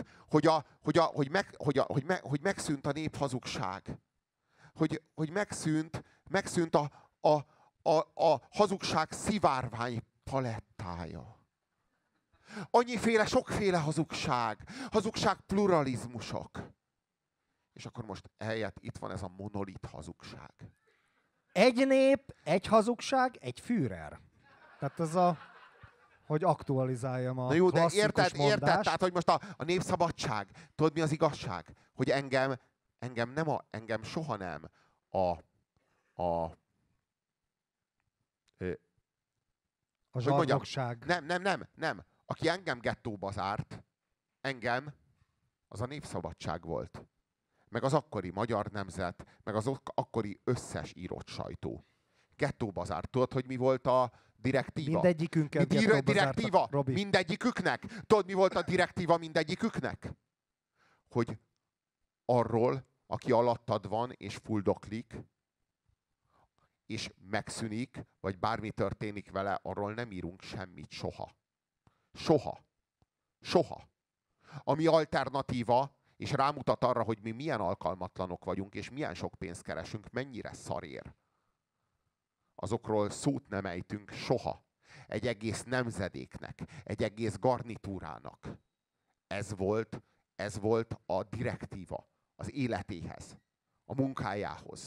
hogy megszűnt a néphazugság. Hogy megszűnt a hazugság szivárvány palettája. Annyiféle, sokféle hazugság pluralizmusok. És akkor most helyett itt van ez a monolit hazugság. Egy nép, egy hazugság, egy Führer. Tehát ez hogy aktualizáljam a klasszikus mondást. Érted, tehát hogy most a népszabadság, tudod mi az igazság? Hogy engem soha nem a zsarnokság. Nem. Aki engem gettóba zárt, engem az a népszabadság volt. Meg az akkori Magyar Nemzet, meg az akkori összes írott sajtó. Gettóba zárt. Tudod, hogy mi volt a direktíva? Mindegyikünket direktíva. Mindegyiküknek. Tudod, mi volt a direktíva mindegyiküknek? Hogy arról, aki alattad van és fuldoklik, és megszűnik, vagy bármi történik vele, arról nem írunk semmit soha. Soha. Ami alternatíva, és rámutat arra, hogy mi milyen alkalmatlanok vagyunk, és milyen sok pénzt keresünk, mennyire szarér. Azokról szót nem ejtünk soha. Egy egész nemzedéknek, egy egész garnitúrának. Ez volt a direktíva az életéhez, a munkájához.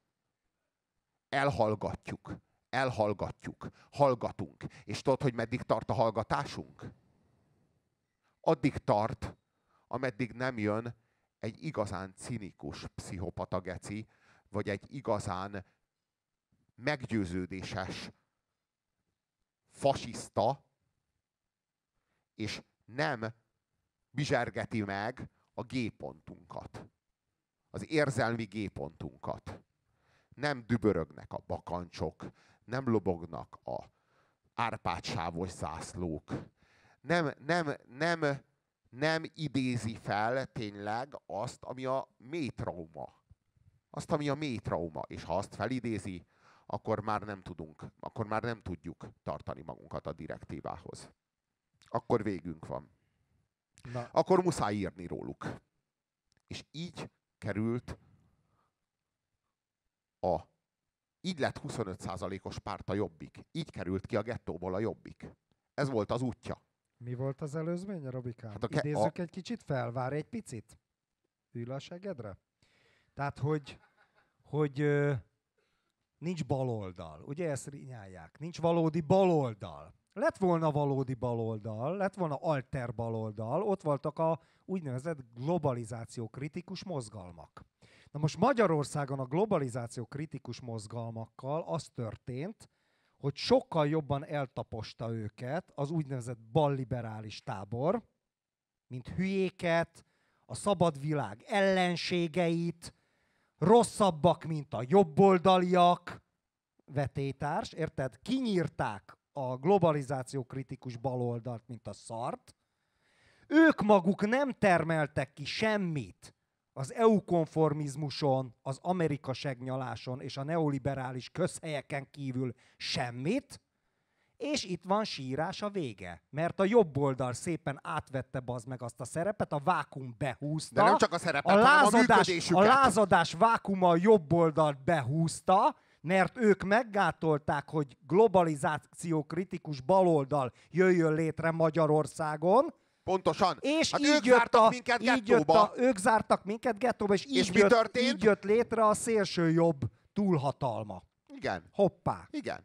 Hallgatunk. És tudod, hogy meddig tart a hallgatásunk? Addig tart, ameddig nem jön egy igazán cinikus pszichopata geci, vagy egy igazán meggyőződéses fasiszta, és nem bizsergeti meg a G-pontunkat. Az érzelmi G-pontunkat. Nem dübörögnek a bakancsok, nem lobognak a árpádsávos zászlók. Nem idézi fel tényleg azt, ami a mély trauma. És ha azt felidézi, akkor már nem tudjuk tartani magunkat a direktívához. Akkor végünk van. Na. Akkor muszáj írni róluk. És így került így lett 25%-os párt a Jobbik. Így került ki a gettóból a Jobbik. Ez volt az útja. Mi volt az előzménye, Robikám? Hát idézzük egy kicsit fel, várj egy picit. Ül a segedre. Tehát, hogy nincs baloldal. Ugye ezt rinyálják. Nincs valódi baloldal. Lett volna valódi baloldal, lett volna alter baloldal, ott voltak a úgynevezett globalizáció kritikus mozgalmak. Na most Magyarországon a globalizáció kritikus mozgalmakkal az történt, hogy sokkal jobban eltaposta őket az úgynevezett balliberális tábor, mint hülyéket, a szabad világ ellenségeit, rosszabbak, mint a jobboldaliak, vetélytárs, érted? Kinyírták a globalizáció kritikus baloldalt, mint a szart. Ők maguk nem termeltek ki semmit az EU-konformizmuson, az Amerika segnyaláson és a neoliberális közhelyeken kívül semmit, és itt van sírás a vége. Mert a jobb oldal szépen átvette bazd meg azt a szerepet, a vákum behúzta. De nem csak a szerepet, hanem a működésüket. A lázadás vákuma a jobb oldalt behúzta, mert ők meggátolták, hogy globalizáció kritikus baloldal jöjjön létre Magyarországon. Pontosan. És hát így ők zártak minket gettóba, és így jött létre a szélső jobb túlhatalma. Igen. Hoppá. Igen.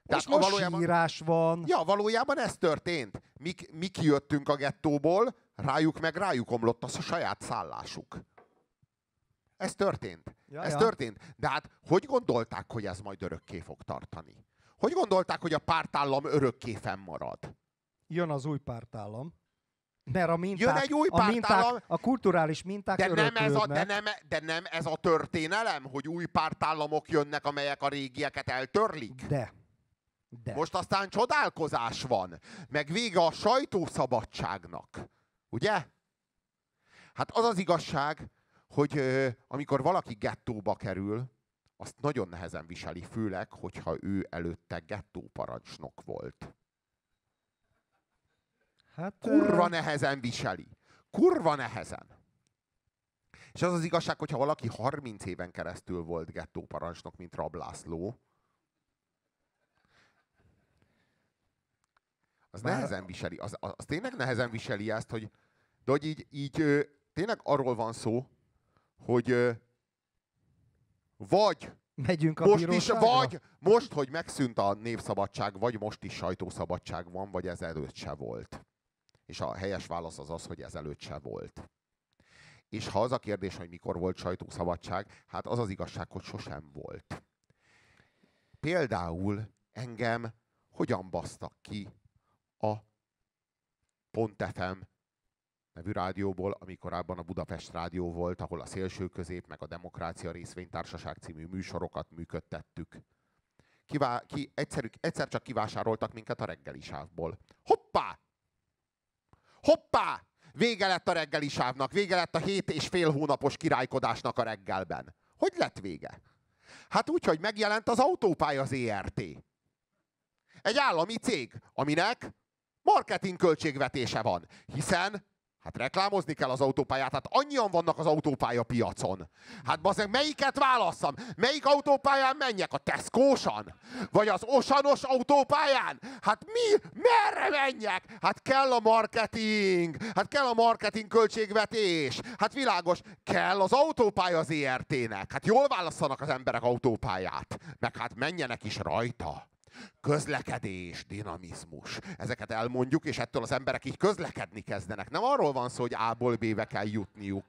És most sírás van. Ja, valójában ez történt. Mi kijöttünk a gettóból, rájuk omlott a saját szállásuk. Ez történt. Ez történt. De hát hogy gondolták, hogy ez majd örökké fog tartani? Hogy gondolták, hogy a pártállam örökké fennmarad? Jön az új pártállam. Mert a minták, jön egy új pártállam, a kulturális minták de nem ez a történelem, hogy új pártállamok jönnek, amelyek a régieket eltörlik? De. Most aztán csodálkozás van, meg vége a sajtószabadságnak. Ugye? Hát az az igazság, hogy amikor valaki gettóba kerül, azt nagyon nehezen viseli, főleg, hogyha ő előtte gettóparancsnok volt. Hát, kurva nehezen viseli. Kurva nehezen. És az az igazság, hogyha valaki 30 éven keresztül volt gettóparancsnok, mint Rab László, az nehezen viseli. Az tényleg nehezen viseli ezt, hogy, de hogy így tényleg arról van szó, hogy vagy megyünk a most, hogy megszűnt a névszabadság, vagy most is sajtószabadság van, vagy ezelőtt se volt. És a helyes válasz az az, hogy ezelőtt se volt. És ha az a kérdés, hogy mikor volt sajtószabadság, hát az az igazság, hogy sosem volt. Például engem hogyan basztak ki a Pont FM nevű rádióból, ami korábban a Budapest Rádió volt, ahol a Szélső Közép meg a Demokrácia Részvénytársaság című műsorokat működtettük. Egyszer csak kivásároltak minket a reggeli sávból. Hoppá! Hoppá! Vége lett a reggeli sávnak, vége lett a 7,5 hónapos királykodásnak a reggelben. Hogy lett vége? Hát úgy, hogy megjelent az Autópálya ZRT. Egy állami cég, aminek marketing költségvetése van, hiszen hát reklámozni kell az autópályát, hát annyian vannak az autópálya piacon. Hát bazdmeg, melyiket válasszam? Melyik autópályán menjek? A Tesco-san? Vagy az Osanos autópályán? Hát merre menjek? Hát kell a marketing! Hát kell a marketing költségvetés! Hát világos, kell az autópálya ZRT-nek. Hát jól válasszanak az emberek autópályát. Meg hát menjenek is rajta. Közlekedés, dinamizmus. Ezeket elmondjuk, és ettől az emberek így közlekedni kezdenek. Nem arról van szó, hogy A-ból B-be kell jutniuk.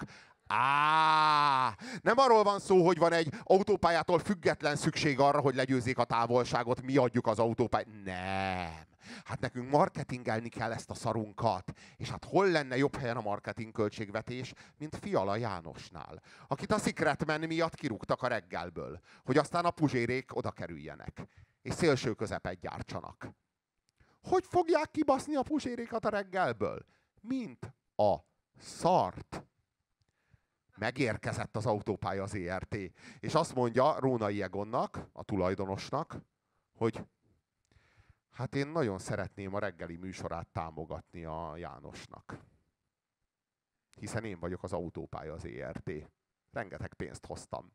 Nem arról van szó, hogy van egy autópályától független szükség arra, hogy legyőzzék a távolságot, mi adjuk az autópályát. Nem. Hát nekünk marketingelni kell ezt a szarunkat. És hát hol lenne jobb helyen a marketing költségvetés, mint Fiala Jánosnál, akit a Secret Man miatt kirúgtak a reggelből, hogy aztán a puzsérék oda kerüljenek és szélső közepet gyártsanak. Hogy fogják kibaszni a puzsérékat a reggelből? Mint a szart. Megérkezett az Autópálya ZRT, és azt mondja Rónai Egonnak, a tulajdonosnak, hogy hát én nagyon szeretném a reggeli műsorát támogatni a Jánosnak. Hiszen én vagyok az Autópálya ZRT. Rengeteg pénzt hoztam.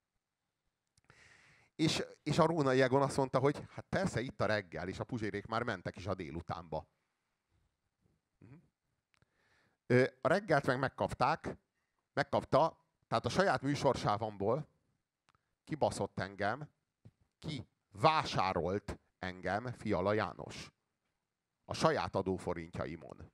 És a Rónai Egon azt mondta, hogy hát persze itt a reggel, és a puzsérék már mentek is a délutánba. A reggelt meg megkapta, tehát a saját műsorsávamból kibaszott engem, vásárolt engem Fiala János. A saját adóforintjaimon.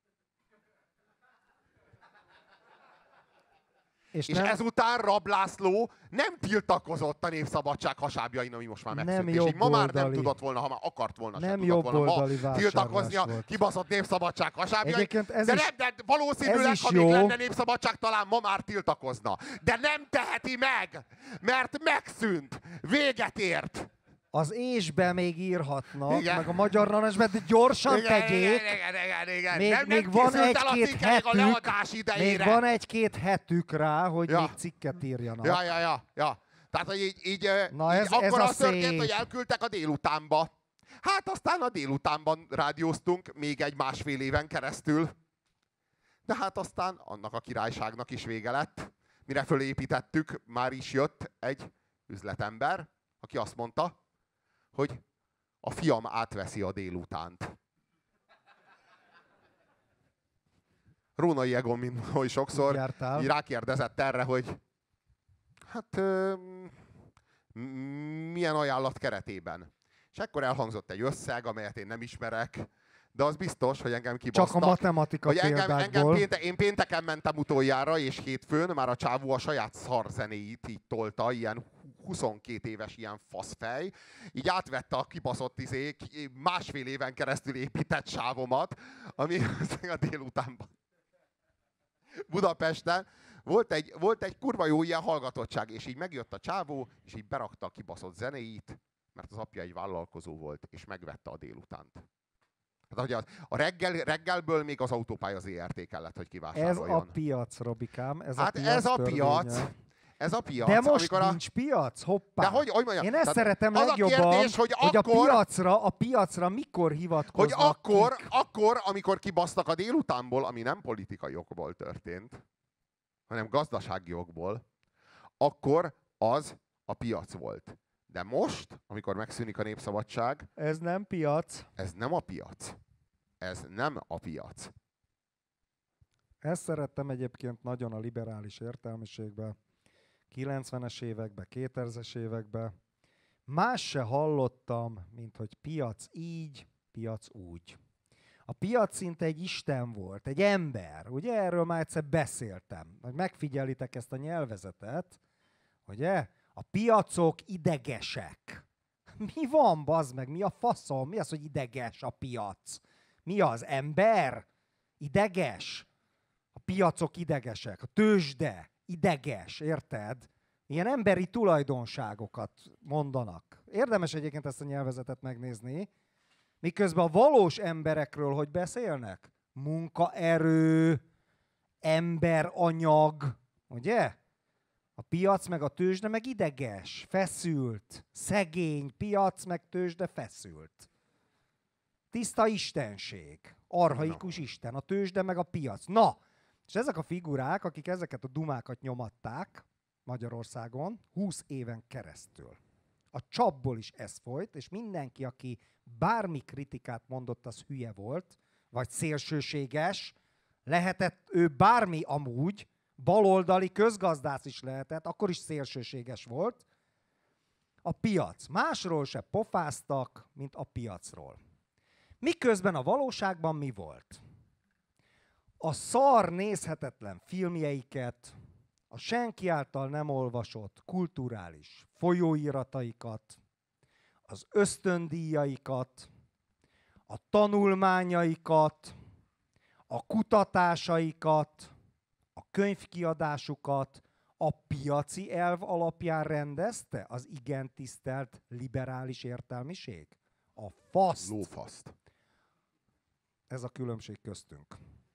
És ezután Rab László nem tiltakozott a népszabadság hasábjain, ami most már megszűnt. És így ma már nem tudott volna, ha már akart volna, nem tudott volna ma tiltakozni a kibaszott népszabadság hasábjain. De valószínűleg, ha még lenne népszabadság, talán ma már tiltakozna. De nem teheti meg, mert megszűnt, véget ért. Az ésbe még írhatnak, igen. Meg a magyar narancsban, de gyorsan igen, tegyék. Igen. Még van egy-két hetük, még van egy-két hetük rá, hogy még cikket írjanak. Ja. Tehát, hogy így akkor az történt, hogy elküldtek a délutánba. Hát aztán a délutánban rádióztunk még 1,5 éven keresztül. De hát aztán annak a királyságnak is vége lett. Mire fölépítettük, már is jött egy üzletember, aki azt mondta, hogy a fiam átveszi a délutánt. Rónai Egon, mint hogy sokszor, rákérdezett erre, hogy hát milyen ajánlat keretében. És akkor elhangzott egy összeg, amelyet én nem ismerek, de az biztos, hogy engem kibasztak. Csak a matematika hogy példákból. Én pénteken mentem utoljára, és hétfőn már a csávó a saját szarzenéit így tolta, ilyen 22 éves ilyen faszfej, így átvette a kibaszott másfél éven keresztül épített sávomat, ami a délutánban Budapesten volt egy kurva jó ilyen hallgatottság, és így megjött a csávó, és így berakta a kibaszott zenéit, mert az apja egy vállalkozó volt, és megvette a délutánt. Hát, a reggelből még az autópálya ZRT kellett, hogy kivásároljon. Ez a piac, Robikám. Ez a piac. Ez a piac. De most nincs piac? Hoppá. De hogy mondjam, én ezt szeretem legjobban, kérdés, hogy a piacra mikor hivatkoznak. Hogy akkor, amikor kibasztak a délutánból, ami nem politikai okból történt, hanem gazdasági okból, akkor az a piac volt. De most, amikor megszűnik a népszabadság... Ez nem piac. Ez nem a piac. Ez nem a piac. Ezt szerettem egyébként nagyon a liberális értelmiségben. 90-es években, 2000-es években. Más se hallottam, mint hogy piac így, piac úgy. A piac szinte egy isten volt, egy ember. Ugye erről már egyszer beszéltem. Hogy megfigyelitek ezt a nyelvezetet, ugye? A piacok idegesek. Mi van, bazd meg? Mi a faszom? Mi az, hogy ideges a piac? Mi az? Ember? Ideges? A piacok idegesek. A tőzsde ideges, érted? Ilyen emberi tulajdonságokat mondanak. Érdemes egyébként ezt a nyelvezetet megnézni. Miközben a valós emberekről hogy beszélnek? Munkaerő, emberanyag, ugye? A piac meg a tőzsde meg ideges, feszült, szegény, piac meg tőzsde feszült. Tiszta istenség, archaikus isten, a tőzsde meg a piac. Na, és ezek a figurák, akik ezeket a dumákat nyomatták Magyarországon 20 éven keresztül. A csapból is ez folyt, és mindenki, aki bármi kritikát mondott, az hülye volt, vagy szélsőséges, lehetett ő bármi amúgy, baloldali közgazdász is lehetett, akkor is szélsőséges volt. A piac. Másról se pofáztak, mint a piacról. Miközben a valóságban mi volt? A szar nézhetetlen filmjeiket, a senki által nem olvasott kulturális folyóirataikat, az ösztöndíjaikat, a tanulmányaikat, a kutatásaikat, a könyvkiadásukat a piaci elv alapján rendezte az igen tisztelt liberális értelmiség? A faszt. Lófaszt. Ez a különbség köztünk.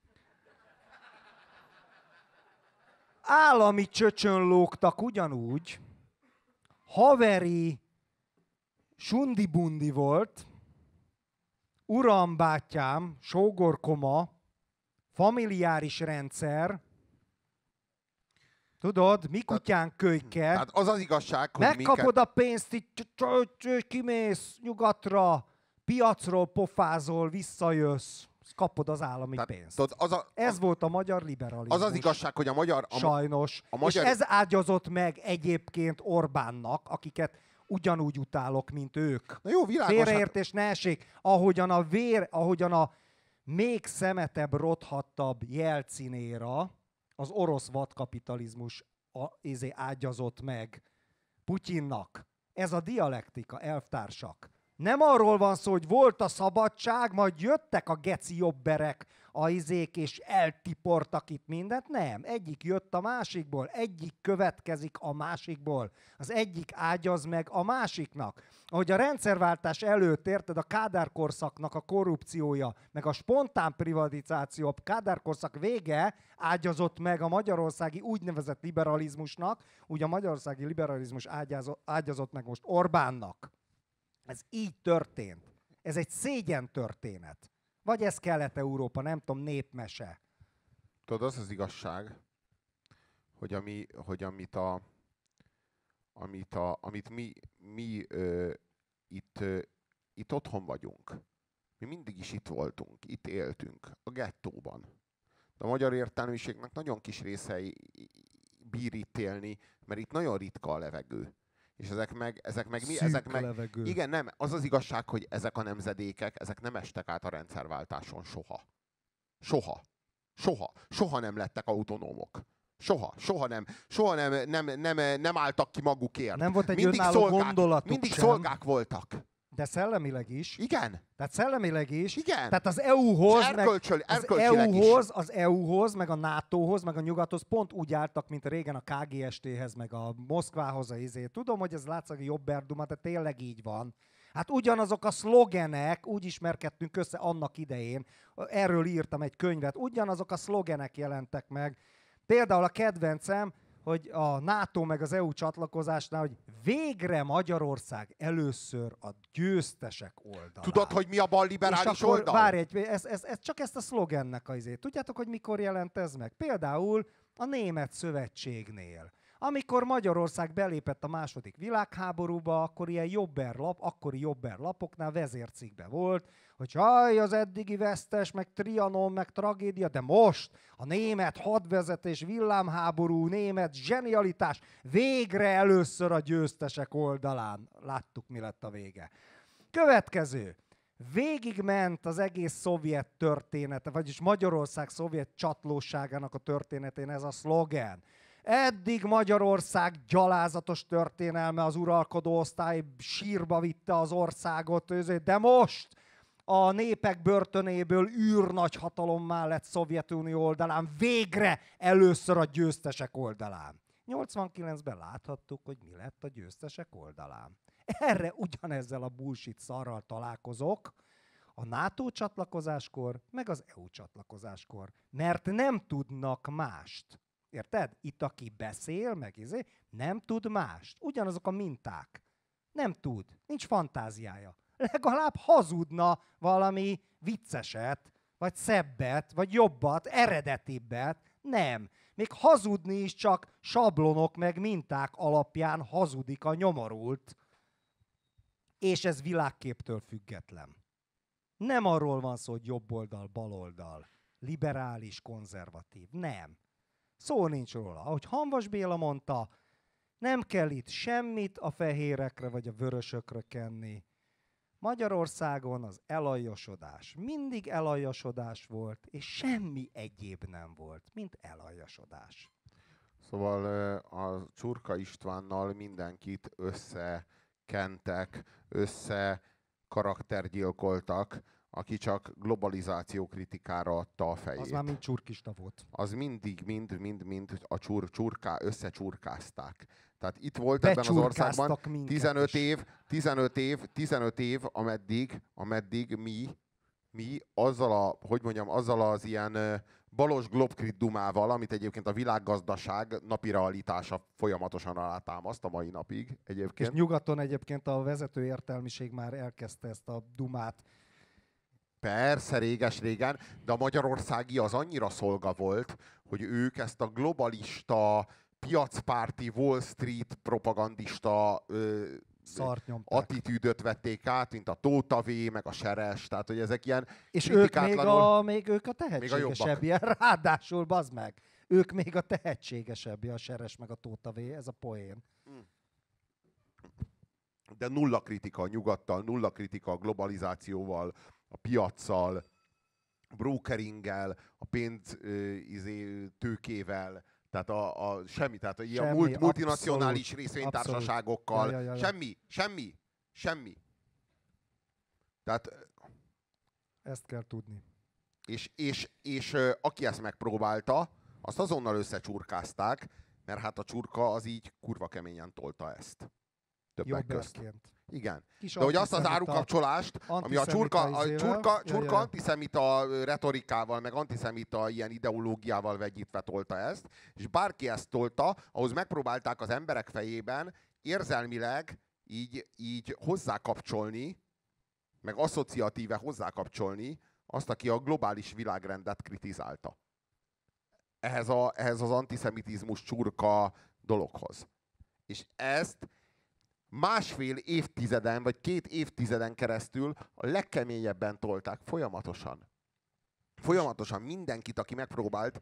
Állami csöcsön lógtak ugyanúgy, haveri sundi-bundi volt, uram, bátyám, sógorkoma, familiáris rendszer, tudod, mi kutyán kölyke. Tehát az az igazság, hogy megkapod a pénzt, így kimész nyugatra, piacról pofázol, visszajössz, kapod az állami pénzt. Tudod, ez volt a magyar liberalizmus. Az az igazság, hogy a magyar... Sajnos. És ez ágyazott meg egyébként Orbánnak, akiket ugyanúgy utálok, mint ők. Na jó, világos. Félreértés ne essék. Ahogyan a még szemetebb, rothattabb Jelcinéra az orosz vadkapitalizmus ágyazott meg Putyinnak. Ez a dialektika, elvtársak. Nem arról van szó, hogy volt a szabadság, majd jöttek a geci jobberek, és eltiportak itt mindent. Nem, egyik jött a másikból, egyik következik a másikból. Az egyik ágyaz meg a másiknak. Ahogy a rendszerváltás előtt, érted, a Kádár korszaknak a korrupciója, meg a spontán privatizáció, a Kádár korszak vége ágyazott meg a magyarországi úgynevezett liberalizmusnak, úgy a magyarországi liberalizmus ágyazott meg most Orbánnak. Ez így történt. Ez egy szégyen történet. Vagy ez Kelet-Európa, nem tudom, népmese. Tudod, az az igazság, hogy amit mi itt otthon vagyunk. Mi mindig is itt voltunk, itt éltünk, a gettóban. De a magyar értelmiségnek nagyon kis részei bír itt élni, mert itt nagyon ritka a levegő. És ezek meg mi? Ezek meg... Levegő. Igen, nem. Az az igazság, hogy ezek a nemzedékek, ezek nem estek át a rendszerváltáson soha. Soha nem lettek autonómok. Soha nem álltak ki magukért. Nem volt egy önálló gondolatuk mindig sem. szolgák voltak. De szellemileg is. Igen. Tehát szellemileg is. Igen. Tehát az EU-hoz, meg a NATO-hoz, meg a Nyugathoz pont úgy álltak, mint régen a KGST-hez, meg a Moszkvához. Tudom, hogy ez látszik jobb erduma, de tényleg így van. Hát ugyanazok a szlogenek, úgy ismerkedtünk össze annak idején, erről írtam egy könyvet, ugyanazok a szlogenek jelentek meg. Például a kedvencem, hogy a NATO meg az EU csatlakozásnál, hogy végre Magyarország először a győztesek oldalán. Tudod, hogy mi a balliberális oldal? Várj csak ezt a szlogennek az izét. Tudjátok, hogy mikor jelent ez meg? Például a Német Szövetségnél. Amikor Magyarország belépett a második világháborúba, akkor ilyen akkori jobberlapoknál vezércikkbe volt, hogy az eddigi vesztes, meg Trianon, meg tragédia, de most a német hadvezetés, villámháború, német zsenialitás végre először a győztesek oldalán. Láttuk, mi lett a vége. Következő. Végigment az egész szovjet története, vagyis Magyarország szovjet csatlóságának a történetén ez a szlogen. Eddig Magyarország gyalázatos történelme, az uralkodó osztály sírba vitte az országot, de most a népek börtönéből űrnagy hatalommá lett Szovjetunió oldalán, végre először a győztesek oldalán. 89-ben láthattuk, hogy mi lett a győztesek oldalán. Erre ugyanezzel a bullshit szarral találkozok a NATO csatlakozáskor, meg az EU csatlakozáskor, mert nem tudnak mást. Érted? Itt aki beszél, nem tud mást. Ugyanazok a minták. Nem tud. Nincs fantáziája. Legalább hazudna valami vicceset, vagy szebbet, vagy jobbat, eredetibbet. Nem. Még hazudni is csak sablonok meg minták alapján hazudik a nyomorult. És ez világképtől független. Nem arról van szó, hogy jobb oldal, bal oldal, liberális, konzervatív. Nem. Szó nincs róla. Ahogy Hamvas Béla mondta, nem kell itt semmit a fehérekre vagy a vörösökre kenni. Magyarországon az elaljasodás mindig elaljasodás volt, és semmi egyéb nem volt, mint elaljasodás. Szóval a Csurka Istvánnal mindenkit összekentek, karaktergyilkoltak, aki csak globalizáció kritikára adta a fejét. Az már mind csurkista volt. Az mindig mind a összecsurkázták. Tehát itt volt ebben az országban 15 év, ameddig mi azzal az ilyen balos globkrit dumával, amit egyébként a világgazdaság napi realitása folyamatosan alátámaszt a mai napig egyébként. És nyugaton egyébként a vezető értelmiség már elkezdte ezt a dumát. Persze, réges-régen, de a magyarországi az annyira szolga volt, hogy ők ezt a globalista, piacpárti, Wall Street propagandista attitűdöt vették át, mint a Tóta V, meg a Seres, tehát hogy ezek ilyen és még ők a tehetségesebbje, ráadásul, bazd meg, ők még a tehetségesebbje, a Seres, meg a Tóta V, ez a poén. De nulla kritika a nyugattal, nulla kritika a globalizációval, a piaccal, a brokeringgel, a tőkével, tehát semmi, tehát a multinacionális részvénytársaságokkal, ja. Semmi. Tehát ezt kell tudni. És aki ezt megpróbálta, azt azonnal összecsurkázták, mert hát a csurka az így kurva keményen tolta ezt. Többek közt. Igen. De hogy azt az árukapcsolást, ami a csurka antiszemita retorikával, meg antiszemita ilyen ideológiával vegyítve tolta ezt, és bárki ezt tolta, ahhoz megpróbálták az emberek fejében érzelmileg így hozzákapcsolni, meg asszociatíve hozzákapcsolni azt, aki a globális világrendet kritizálta. Ehhez az antiszemitizmus csurka dologhoz. És ezt másfél évtizeden, vagy 2 évtizeden keresztül a legkeményebben tolták folyamatosan. Folyamatosan mindenkit, aki megpróbált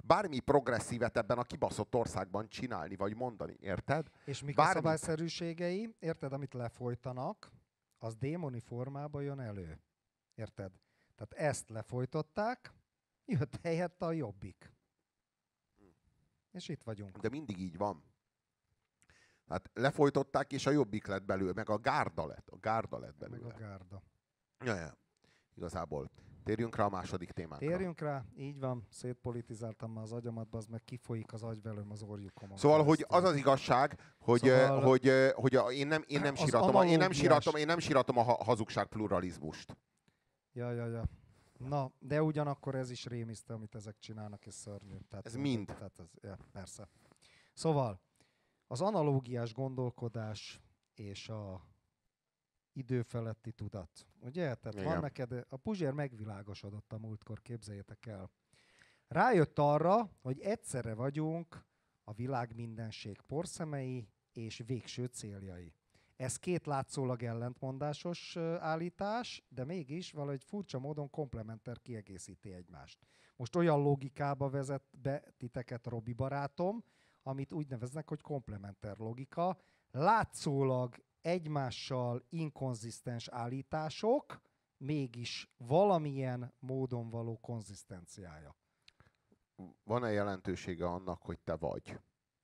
bármi progresszívet ebben a kibaszott országban csinálni, vagy mondani, érted? És mik a szabályszerűségei, érted, amit lefolytanak, az démoni formában jön elő. Érted? Tehát ezt lefolytották, jött helyette a Jobbik. És itt vagyunk. De mindig így van. Hát lefolytották, és a Jobbik lett belőle, meg a gárda lett. A gárda lett belőle. Meg a gárda. Ja. Igazából. Térjünk rá a második témánkra. Térjünk rá, így van, szétpolitizáltam már az agyamat, az meg kifolyik az agyvelőm az orjukomon. Szóval, hogy az az igazság, hogy, hogy én nem síratom a hazugság pluralizmust. Ja. Na, de ugyanakkor ez is rémisztő, amit ezek csinálnak, és szörnyű. Tehát, ez mind. Tehát ez, ja, persze. Szóval, az analógiás gondolkodás és a időfeletti tudat. Ugye? Tehát van neked, a Puzsér megvilágosodott a múltkor, képzeljétek el. Rájött arra, hogy egyszerre vagyunk a világ mindenség porszemei és végső céljai. Ez két látszólag ellentmondásos állítás, de mégis valahogy furcsa módon komplementer kiegészíti egymást. Most olyan logikába vezet be titeket Robi barátom, amit úgy neveznek, hogy komplementer logika. Látszólag egymással inkonzisztens állítások, mégis valamilyen módon való konzisztenciája. Van-e jelentősége annak, hogy te vagy?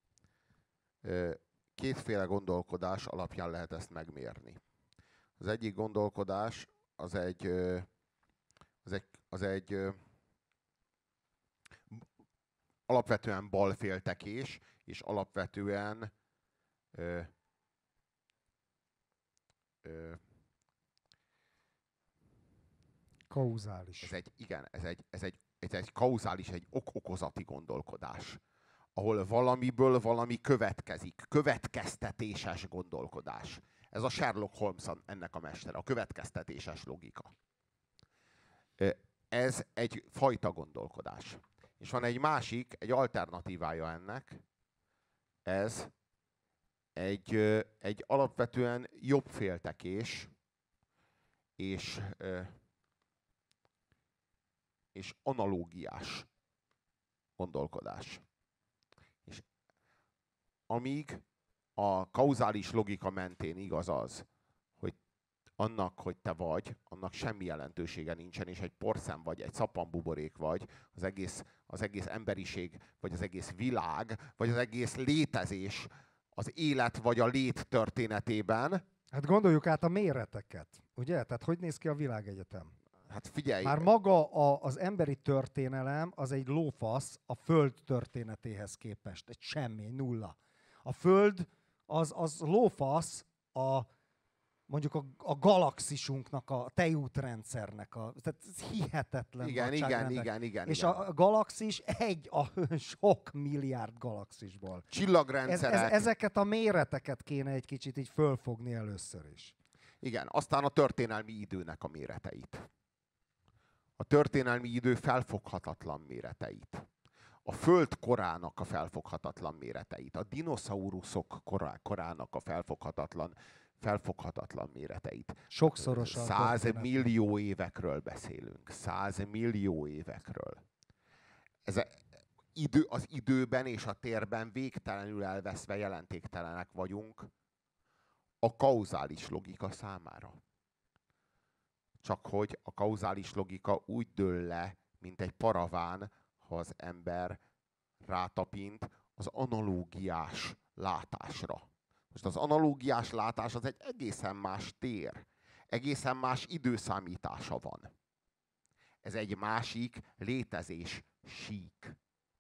Kétféle gondolkodás alapján lehet ezt megmérni. Az egyik gondolkodás az egy alapvetően balféltekés, és alapvetően kauzális. Ez egy kauzális, egy ok-okozati gondolkodás, ahol valamiből valami következik, következtetéses gondolkodás. Ez a Sherlock Holmes ennek a mestere, a következtetéses logika. Ez egy fajta gondolkodás. És van egy másik, egy alternatívája ennek, ez egy alapvetően jobbféltekés és analógiás gondolkodás. És amíg a kauzális logika mentén igaz az, hogy annak, hogy te vagy, annak semmi jelentősége nincsen, és egy porszem vagy, egy szappanbuborék vagy, az egész emberiség, vagy az egész világ, vagy az egész létezés, az élet vagy a lét történetében. Hát gondoljuk át a méreteket, ugye? Tehát hogy néz ki a világegyetem? Hát figyelj! Már maga az emberi történelem az egy lófasz a Föld történetéhez képest. Egy semmi, nulla. A Föld az lófasz mondjuk a galaxisunknak, a tejútrendszernek. Tehát ez hihetetlen. Igen. És a galaxis egy a sok milliárd galaxisból. Csillagrendszerek. Ezeket a méreteket kéne egy kicsit így fölfogni először is. Igen, aztán a történelmi időnek a méreteit. A történelmi idő felfoghatatlan méreteit. A Föld korának a felfoghatatlan méreteit. A dinoszauruszok korának a felfoghatatlan méreteit. Sokszorosan. 100 millió évekről beszélünk. 100 millió évekről. Az időben és a térben végtelenül elveszve jelentéktelenek vagyunk a kauzális logika számára. Csak hogy a kauzális logika úgy dől le, mint egy paraván, ha az ember rátapint az analógiás látásra. Most az analógiás látás az egy egészen más tér. Egészen más időszámítása van. Ez egy másik létezés sík.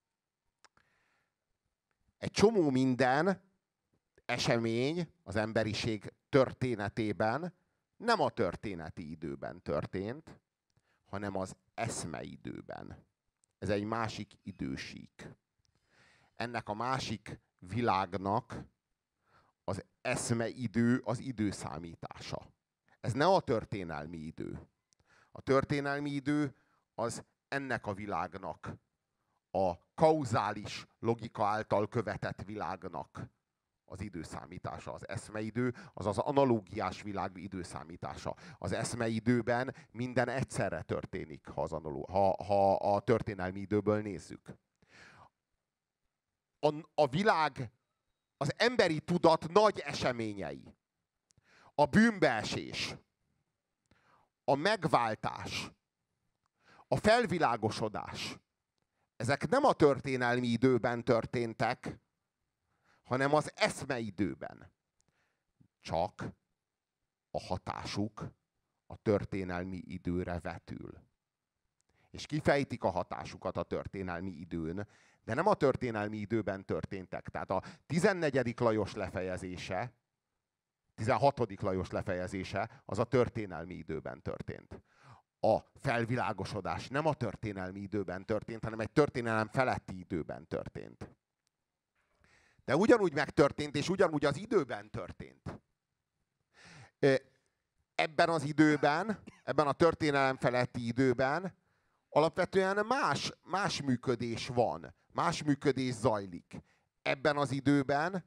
Egy csomó minden esemény az emberiség történetében nem a történeti időben történt, hanem az eszmeidőben. Ez egy másik idősík. Ennek a másik világnak az eszmeidő az időszámítása. Ez ne a történelmi idő. A történelmi idő az ennek a világnak, a kauzális logika által követett világnak az időszámítása. Az eszmeidő az az analógiás világ időszámítása. Az eszmeidőben minden egyszerre történik, ha a történelmi időből nézzük. a világ, az emberi tudat nagy eseményei. A bűnbeesés, a megváltás, a felvilágosodás, ezek nem a történelmi időben történtek, hanem az eszmeidőben. Csak a hatásuk a történelmi időre vetül. És kifejtik a hatásukat a történelmi időn, de nem a történelmi időben történtek. Tehát a 14. Lajos lefejezése, 16. Lajos lefejezése, az a történelmi időben történt. A felvilágosodás nem a történelmi időben történt, hanem egy történelem feletti időben történt. De ugyanúgy megtörtént, és ugyanúgy az időben történt. Ebben az időben, ebben a történelem feletti időben alapvetően más működés van, más működés zajlik. Ebben az időben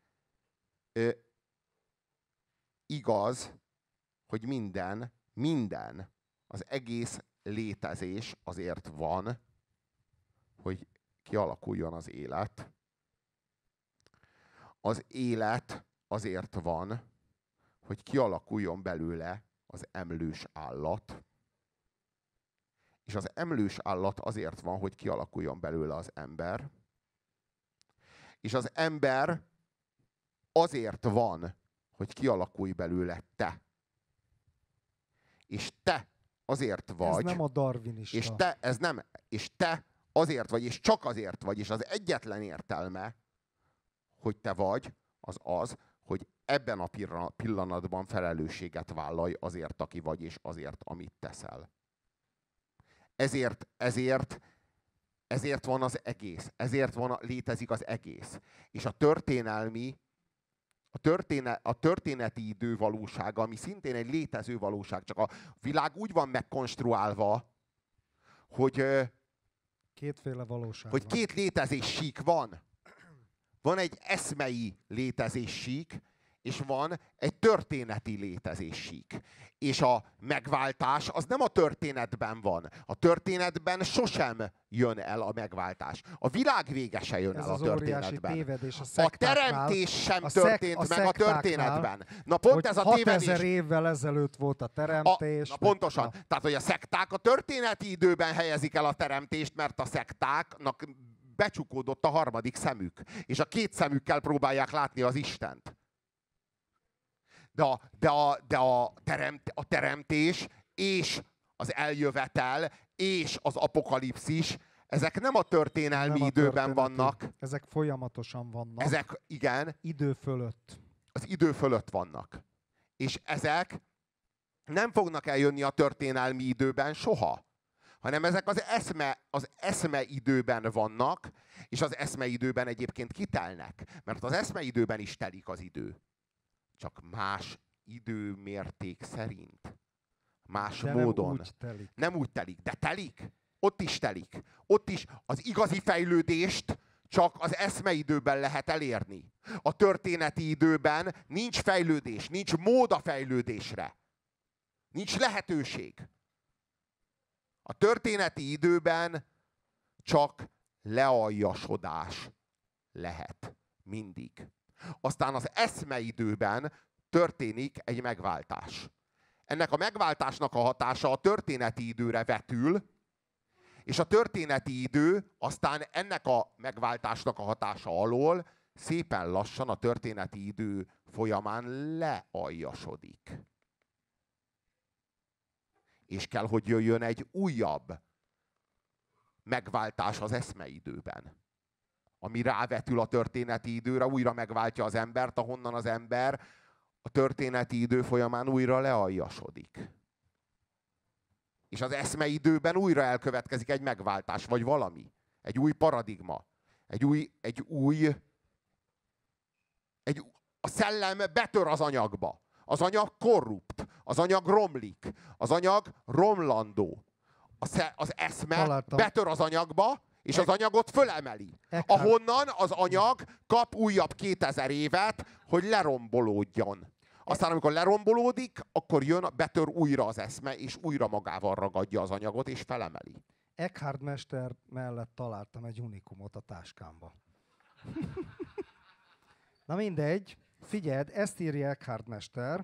igaz, hogy minden, az egész létezés azért van, hogy kialakuljon az élet. Az élet azért van, hogy kialakuljon belőle az emlős állat. És az emlős állat azért van, hogy kialakuljon belőle az ember. És az ember azért van, hogy kialakulj belőle te. És te azért vagy. Ez nem a darwinista. És te azért vagy, és csak azért vagy, és az egyetlen értelme, hogy te vagy, az, hogy ebben a pillanatban felelősséget vállalj azért, aki vagy, és azért, amit teszel. Ezért van az egész. Létezik az egész. És a történeti idő valósága, ami szintén egy létező valóság, csak a világ úgy van megkonstruálva, hogy kétféle valóság hogy két létezéssík van. Van egy eszmei létezéssík, és van egy történeti létezéssík. És a megváltás az nem a történetben van. A történetben sosem jön el a megváltás. A világ vége se jön el a történetben. A teremtés sem történt meg a történetben. Na pont ez a tévedés. 6000 évvel ezelőtt volt a teremtés. Pontosan. Tehát, hogy a szekták a történeti időben helyezik el a teremtést, mert a szektáknak becsukódott a harmadik szemük. És a két szemükkel próbálják látni az Istent. De a teremtés és az eljövetel és az apokalipszis, ezek nem a történelmi időben vannak. Ezek folyamatosan vannak. Ezek, igen. Idő fölött. Az idő fölött vannak. És ezek nem fognak eljönni a történelmi időben soha. Hanem ezek az eszme időben vannak, és az eszme időben egyébként kitelnek. Mert az eszme időben is telik az idő. Csak más időmérték szerint. Más de módon. Nem úgy telik, de telik. Ott is telik. Ott is az igazi fejlődést csak az eszmeidőben lehet elérni. A történeti időben nincs fejlődés, nincs mód a fejlődésre. Nincs lehetőség. A történeti időben csak lealjasodás lehet. Mindig. Aztán az eszmeidőben történik egy megváltás. Ennek a megváltásnak a hatása a történeti időre vetül, és a történeti idő aztán ennek a megváltásnak a hatása alól szépen lassan a történeti idő folyamán lealjasodik. És kell, hogy jöjjön egy újabb megváltás az eszmeidőben, ami rávetül a történeti időre, újra megváltja az embert, ahonnan az ember a történeti idő folyamán újra lealjasodik. És az eszmeidőben újra elkövetkezik egy megváltás, vagy valami. Egy új paradigma. A szellem betör az anyagba. Az anyag korrupt. Az anyag romlik. Az anyag romlandó. Az eszme betör az anyagba, és az anyagot fölemeli. Ahonnan az anyag kap újabb 2000 évet, hogy lerombolódjon. Aztán, amikor lerombolódik, akkor betör újra az eszme, és újra magával ragadja az anyagot, és felemeli. Eckhart mester mellett találtam egy unikumot a táskámba. Na mindegy, figyeld, ezt írja Eckhart mester,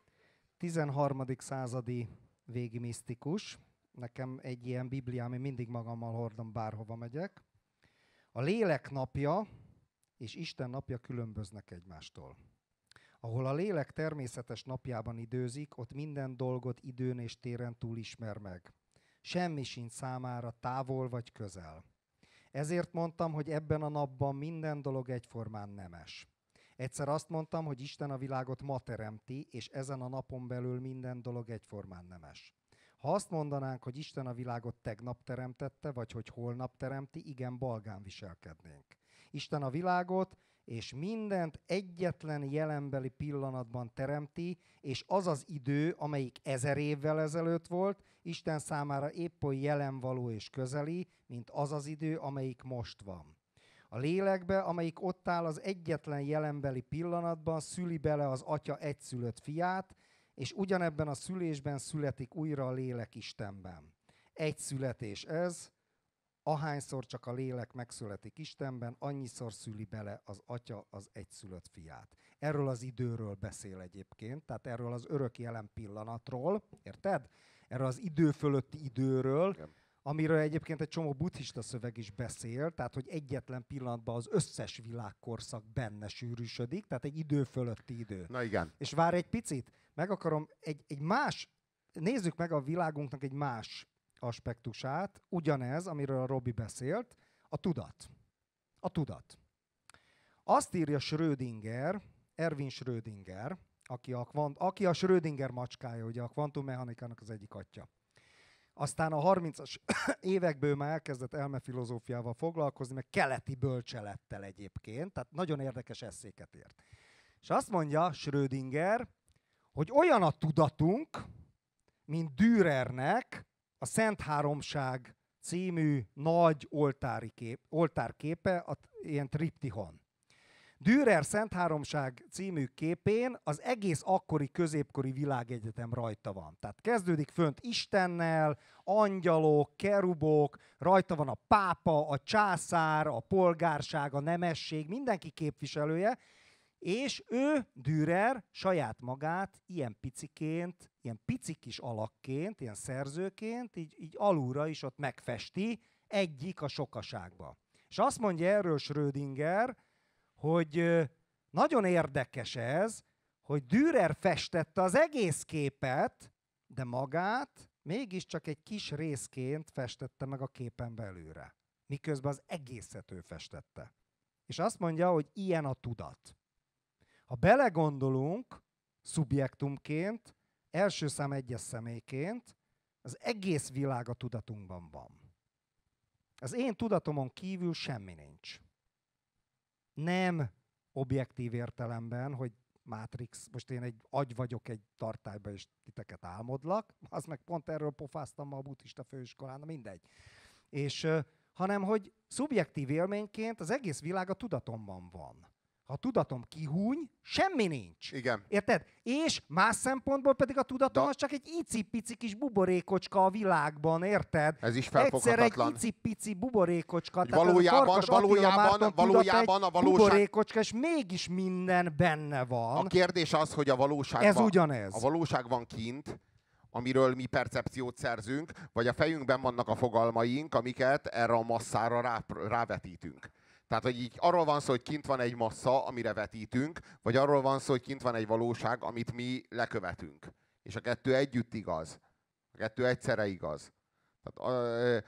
13. századi végi misztikus. Nekem egy ilyen bibliám, én mindig magammal hordom, bárhova megyek. A lélek napja és Isten napja különböznek egymástól. Ahol a lélek természetes napjában időzik, ott minden dolgot időn és téren túl ismer meg. Semmi sincs számára távol vagy közel. Ezért mondtam, hogy ebben a napban minden dolog egyformán nemes. Egyszer azt mondtam, hogy Isten a világot ma teremti, és ezen a napon belül minden dolog egyformán nemes. Ha azt mondanánk, hogy Isten a világot tegnap teremtette, vagy hogy holnap teremti, igen, balgán viselkednénk. Isten a világot és mindent egyetlen jelenbeli pillanatban teremti, és az az idő, amelyik 1000 évvel ezelőtt volt, Isten számára épp oly jelenvaló és közeli, mint az az idő, amelyik most van. A lélekbe, amelyik ott áll az egyetlen jelenbeli pillanatban, szüli bele az Atya egyszülött fiát, és ugyanebben a szülésben születik újra a lélek Istenben. Egy születés ez, ahányszor csak a lélek megszületik Istenben, annyiszor szüli bele az Atya az egyszülött fiát. Erről az időről beszél egyébként, tehát erről az örök jelen pillanatról, érted? Erről az idő fölötti időről, igen. Amiről egyébként egy csomó buddhista szöveg is beszél, tehát hogy egyetlen pillanatban az összes világkorszak benne sűrűsödik, tehát egy idő fölötti idő. Na igen. És várj egy picit, meg akarom egy más, nézzük meg a világunknak egy más aspektusát, ugyanez, amiről a Robi beszélt, a tudat. A tudat. Azt írja Schrödinger, Erwin Schrödinger, aki a Schrödinger macskája, ugye a kvantummechanikának az egyik atya. Aztán a 30-as évekből már elkezdett elmefilozófiával foglalkozni, meg keleti bölcselettel egyébként, tehát nagyon érdekes esszéket írt. És azt mondja Schrödinger, hogy olyan a tudatunk, mint Dürernek a Szent Háromság című nagy oltárképe, ilyen triptihon. Dürer Szent Háromság című képén az egész akkori középkori világegyetem rajta van. Tehát kezdődik fönt Istennel, angyalok, kerubok, rajta van a pápa, a császár, a polgárság, a nemesség, mindenki képviselője, és ő, Dürer, saját magát ilyen piciként, ilyen pici kis alakként, ilyen szerzőként, így alulra is ott megfesti egyik a sokaságba. És azt mondja erről Schrödinger, hogy nagyon érdekes ez, hogy Dürer festette az egész képet, de magát mégiscsak egy kis részként festette meg a képen belülre. Miközben az egészet ő festette. És azt mondja, hogy ilyen a tudat. Ha belegondolunk szubjektumként, első szám egyes személyként, az egész világ a tudatunkban van. Az én tudatomon kívül semmi nincs. Nem objektív értelemben, hogy Matrix, most én egy agy vagyok egy tartályba, és titeket álmodlak, az meg pont erről pofáztam ma a buddhista főiskolán, mindegy. És, hanem, hogy szubjektív élményként az egész világ a tudatomban van. Ha a tudatom kihúny, semmi nincs. Igen. Érted? És más szempontból pedig a tudatom az csak egy icipici kis buborékocska a világban, érted? Ez is felfoghatatlan. Egyszer egy icipici buborékocska. Valójában a valóság... buborékocska, és mégis minden benne van. A kérdés az, hogy a valóságban... Ez ugyanez. A valóság van kint, amiről mi percepciót szerzünk, vagy a fejünkben vannak a fogalmaink, amiket erre a masszára rávetítünk. Tehát, hogy így arról van szó, hogy kint van egy massza, amire vetítünk, vagy arról van szó, hogy kint van egy valóság, amit mi lekövetünk. És a kettő együtt igaz. A kettő egyszerre igaz. Tehát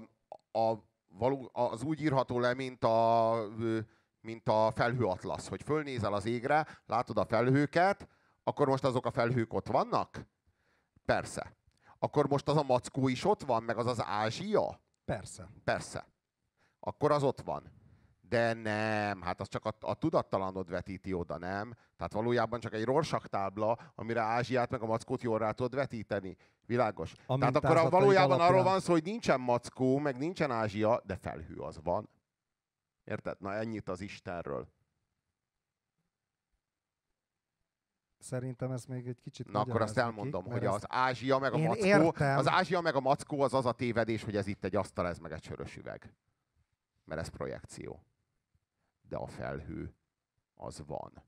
az úgy írható le, mint a felhőatlasz, hogy fölnézel az égre, látod a felhőket, akkor most azok a felhők ott vannak? Persze. Akkor most az a mackó is ott van, meg az az Ázsia? Persze. Persze. Akkor az ott van. De nem, hát az csak a tudattalanod vetíti oda, nem? Tehát valójában csak egy Rorschach tábla, amire Ázsiát meg a mackót jól rá tudod vetíteni. Világos. Tehát akkor valójában arról van szó, hogy nincsen mackó, meg nincsen Ázsia, de felhő az van. Érted? Na ennyit az Istenről. Szerintem ez még egy kicsit... Na akkor azt elmondom, hogy az Ázsia meg a mackó, az Ázsia meg a mackó az a tévedés, hogy ez itt egy asztal, ez meg egy sörös üveg. Mert ez projekció. de a felhő az van.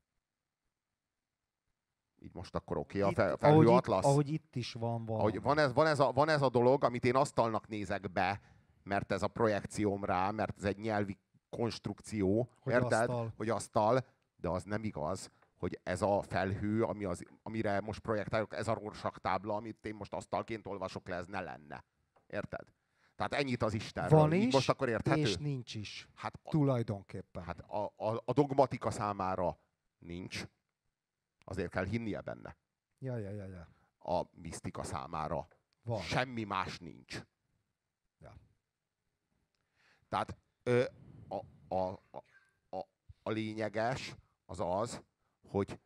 Így most akkor oké, a felhő atlasz. Ahogy itt is van valami. Van ez a dolog, amit én asztalnak nézek be, mert ez a projekcióm rá, mert ez egy nyelvi konstrukció, hogy érted? Asztal. Hogy asztal, de az nem igaz, hogy ez a felhő, amire most projektálok, ez a Rorschach tábla, amit én most asztalként olvasok le, ez ne lenne. Érted? Tehát ennyit az Istenről. Van is, most akkor érthető? És nincs is. Hát tulajdonképpen. Hát a dogmatika számára nincs. Azért kell hinnie benne. Ja. A misztika számára van. Semmi más nincs. Ja. Tehát a lényeges az az, hogy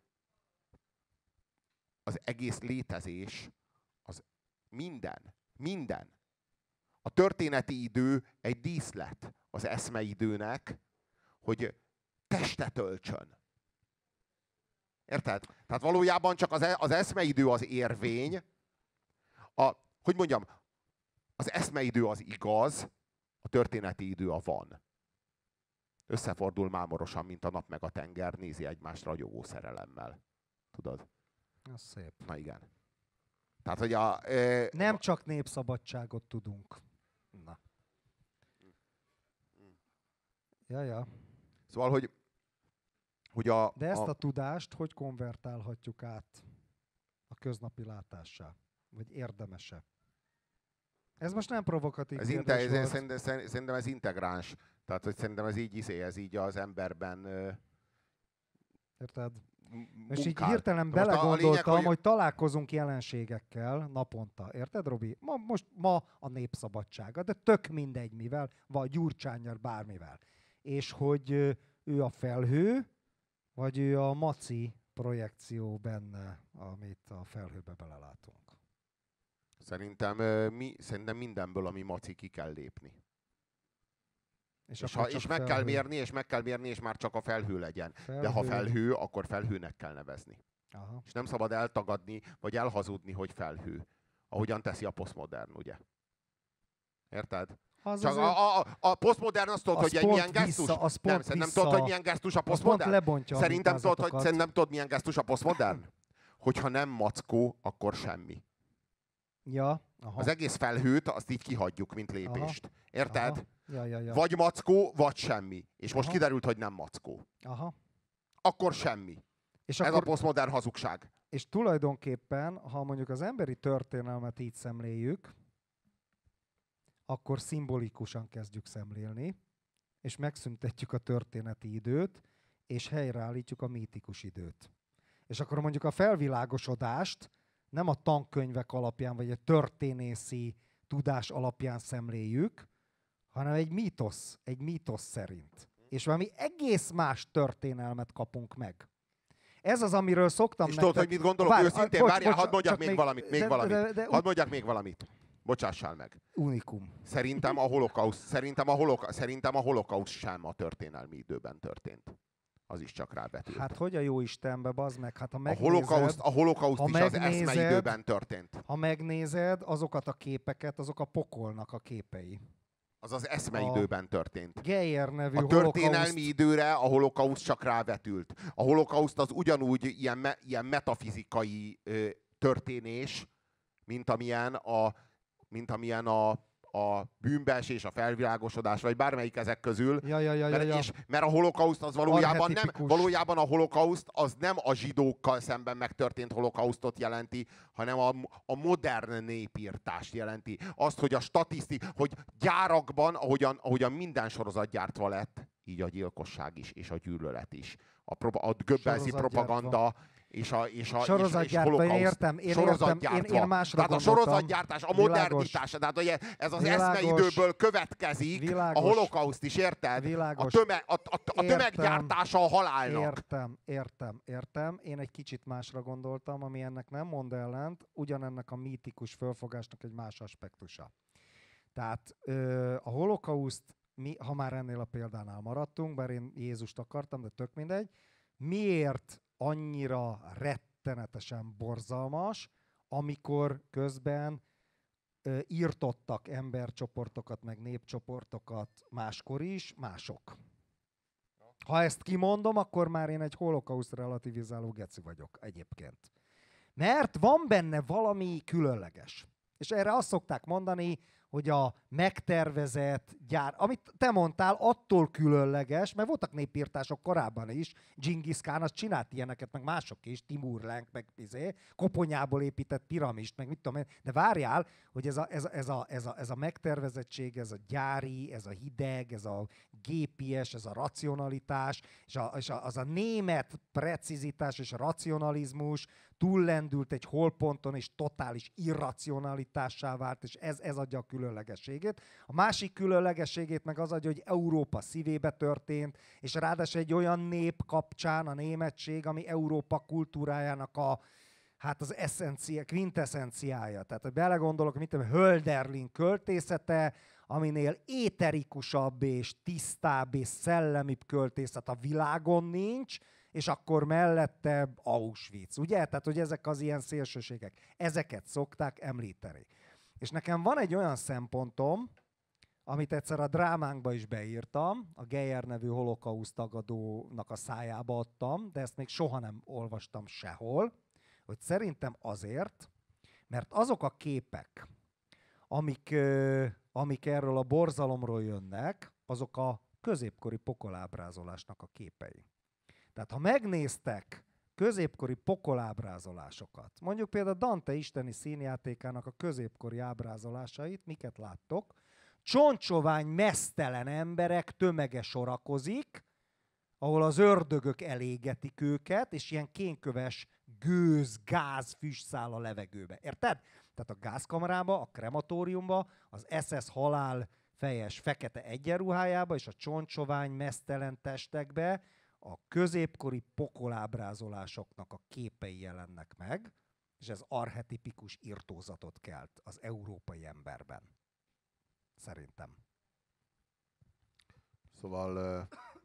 az egész létezés, az minden. A történeti idő egy díszlet az eszmeidőnek, hogy testet öltsön. Érted? Tehát valójában csak az eszmeidő az érvény, hogy mondjam, az eszmeidő az igaz, a történeti idő a van. Összefordul mámorosan, mint a nap meg a tenger, nézi egymást ragyogó szerelemmel. Tudod? Az szép. Na igen. Tehát, hogy nem csak népszabadságot tudunk. Na. Ja. Szóval, hogy de ezt a tudást hogy konvertálhatjuk át a köznapi látássá? Vagy érdemese? Ez most nem provokatív kérdés volt. Szerintem ez integráns. Tehát, hogy szerintem ez így az emberben érted? És így hirtelen belegondoltam, lényeg, hogy találkozunk jelenségekkel naponta. Érted, Robi? Ma a népszabadsága, de tök mindegy mivel, vagy Gyurcsánnyal, bármivel. És hogy ő a felhő, vagy ő a maci projekció benne, amit a felhőbe belelátunk. Szerintem mindenből, ami maci, ki kell lépni. És meg kell mérni, és már csak a felhő legyen. De ha felhő, akkor felhőnek kell nevezni. Aha. És nem szabad eltagadni, vagy elhazudni, hogy felhő. Ahogyan teszi a posztmodern, ugye? Érted? Csak a posztmodern azt tudod, hogy egy milyen gesztus. Nem tudod, hogy milyen gesztus a posztmodern? Szerintem tudod, milyen gesztus a posztmodern? Hogyha nem mackó, akkor semmi. Ja, aha. Az egész felhőt, azt így kihagyjuk, mint lépést. Aha. Érted? Ja. Vagy mackó, vagy semmi. És most kiderült, hogy nem mackó. Aha. Akkor semmi. És ez a posztmodern hazugság. És tulajdonképpen, ha mondjuk az emberi történelmet így szemléljük, akkor szimbolikusan kezdjük szemlélni, és megszüntetjük a történeti időt, és helyreállítjuk a mítikus időt. És akkor mondjuk a felvilágosodást nem a tankönyvek alapján, vagy a történészi tudás alapján szemléljük, hanem egy mítosz szerint. És valami egész más történelmet kapunk meg. Ez az, amiről szoktam nektek... És tudod, hogy mit gondolok őszintén? Várjál, hadd mondjak még valamit. Még valamit. Bocsássál meg. Unikum. Szerintem a holokauszt sem a történelmi időben történt. Az is csak rábetült. Hát hogy a jó Istenbe, bazd meg? Hát, a holokauszt is az eszmeidőben történt. Ha megnézed azokat a képeket, azok a pokolnak a képei. Az az eszmeidőben történt. Geyer nevű a történelmi időre a holokauszt csak rávetült. A holokauszt az ugyanúgy ilyen metafizikai történés, mint amilyen a bűnbeesés, a felvilágosodás, vagy bármelyik ezek közül. Mert a holokauszt az valójában a holokauszt az nem a zsidókkal szemben megtörtént holokausztot jelenti, hanem a modern népírtást jelenti. Azt, hogy hogy gyárakban, ahogyan minden sorozat gyártva lett, így a gyilkosság is, és a gyűlölet is. A Goebbelsi propaganda, és a sorozatgyártva, én másra tehát a sorozatgyártás, a modernitás, tehát hogy ez az eszmeidőből következik, a holokauszt is, érted? A tömeggyártása a halálnak. Értem. Én egy kicsit másra gondoltam, ami ennek nem mond ellent, ugyanennek a mítikus fölfogásnak egy más aspektusa. Tehát a holokauszt, ha már ennél a példánál maradtunk, bár én Jézust akartam, de tök mindegy, miért annyira rettenetesen borzalmas, amikor közben írtottak embercsoportokat, meg népcsoportokat máskor is, mások. Ha ezt kimondom, akkor már én egy holokauszt relativizáló geci vagyok egyébként. Mert van benne valami különleges. És erre azt szokták mondani, hogy a megtervezett gyár, amit te mondtál, attól különleges, mert voltak népírtások korábban is, Dzsingisz Kán az csinált ilyeneket, meg mások is, Timur Lenk, meg koponyából épített piramist, meg mit tudom én, de várjál, hogy ez a megtervezettség, ez a gyári, ez a hideg, ez a gépies, ez a racionalitás, és az a német precizitás és a racionalizmus túllendült egy holponton, és totális irracionalitássá vált, és ez adja a különlegességét. A másik különlegességét meg az adja, hogy Európa szívébe történt, és ráadásul egy olyan nép kapcsán a németség, ami Európa kultúrájának az quintessenciája. Tehát, hogy belegondolok, mint a Hölderlin költészete, aminél éterikusabb és tisztább és szellemibb költészet a világon nincs, és akkor mellette Auschwitz, ugye? Tehát, hogy ezek az ilyen szélsőségek. Ezeket szokták említeni. És nekem van egy olyan szempontom, amit egyszer a drámánkba is beírtam, a Geyer nevű holokauszt tagadónak a szájába adtam, de ezt még soha nem olvastam sehol, hogy szerintem azért, mert azok a képek, amik erről a borzalomról jönnek, azok a középkori pokolábrázolásnak a képei. Tehát ha megnéztek középkori pokolábrázolásokat, mondjuk például Dante isteni színjátékának a középkori ábrázolásait, miket láttok? Csontsovány, meztelen emberek tömege sorakozik, ahol az ördögök elégetik őket, és ilyen kénköves gőz, gáz, füst száll a levegőbe. Érted? Tehát a gázkamerába, a krematóriumba, az SS halál fejes fekete egyenruhájába és a csontsovány, meztelen testekbe a középkori pokolábrázolásoknak a képei jelennek meg, és ez archetipikus irtózatot kelt az európai emberben. Szerintem. Szóval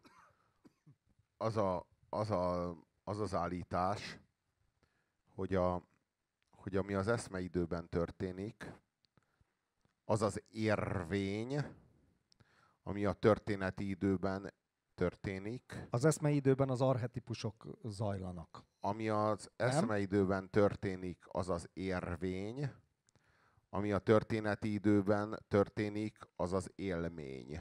az az állítás, hogy ami az eszmeidőben történik, az az érvény, ami a történeti időben történik. Az eszmeidőben az archetipusok zajlanak. Ami az eszmeidőben történik, az az érvény. Ami a történeti időben történik, az az élmény.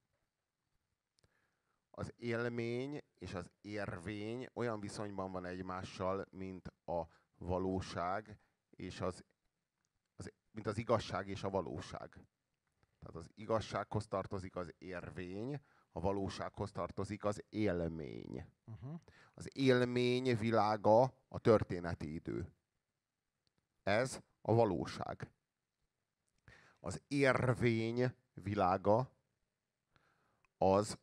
Az élmény és az érvény olyan viszonyban van egymással, mint a valóság, és mint az igazság és a valóság. Tehát az igazsághoz tartozik az érvény, a valósághoz tartozik az élmény. Az élmény világa a történeti idő. Ez a valóság. Az érvény világa az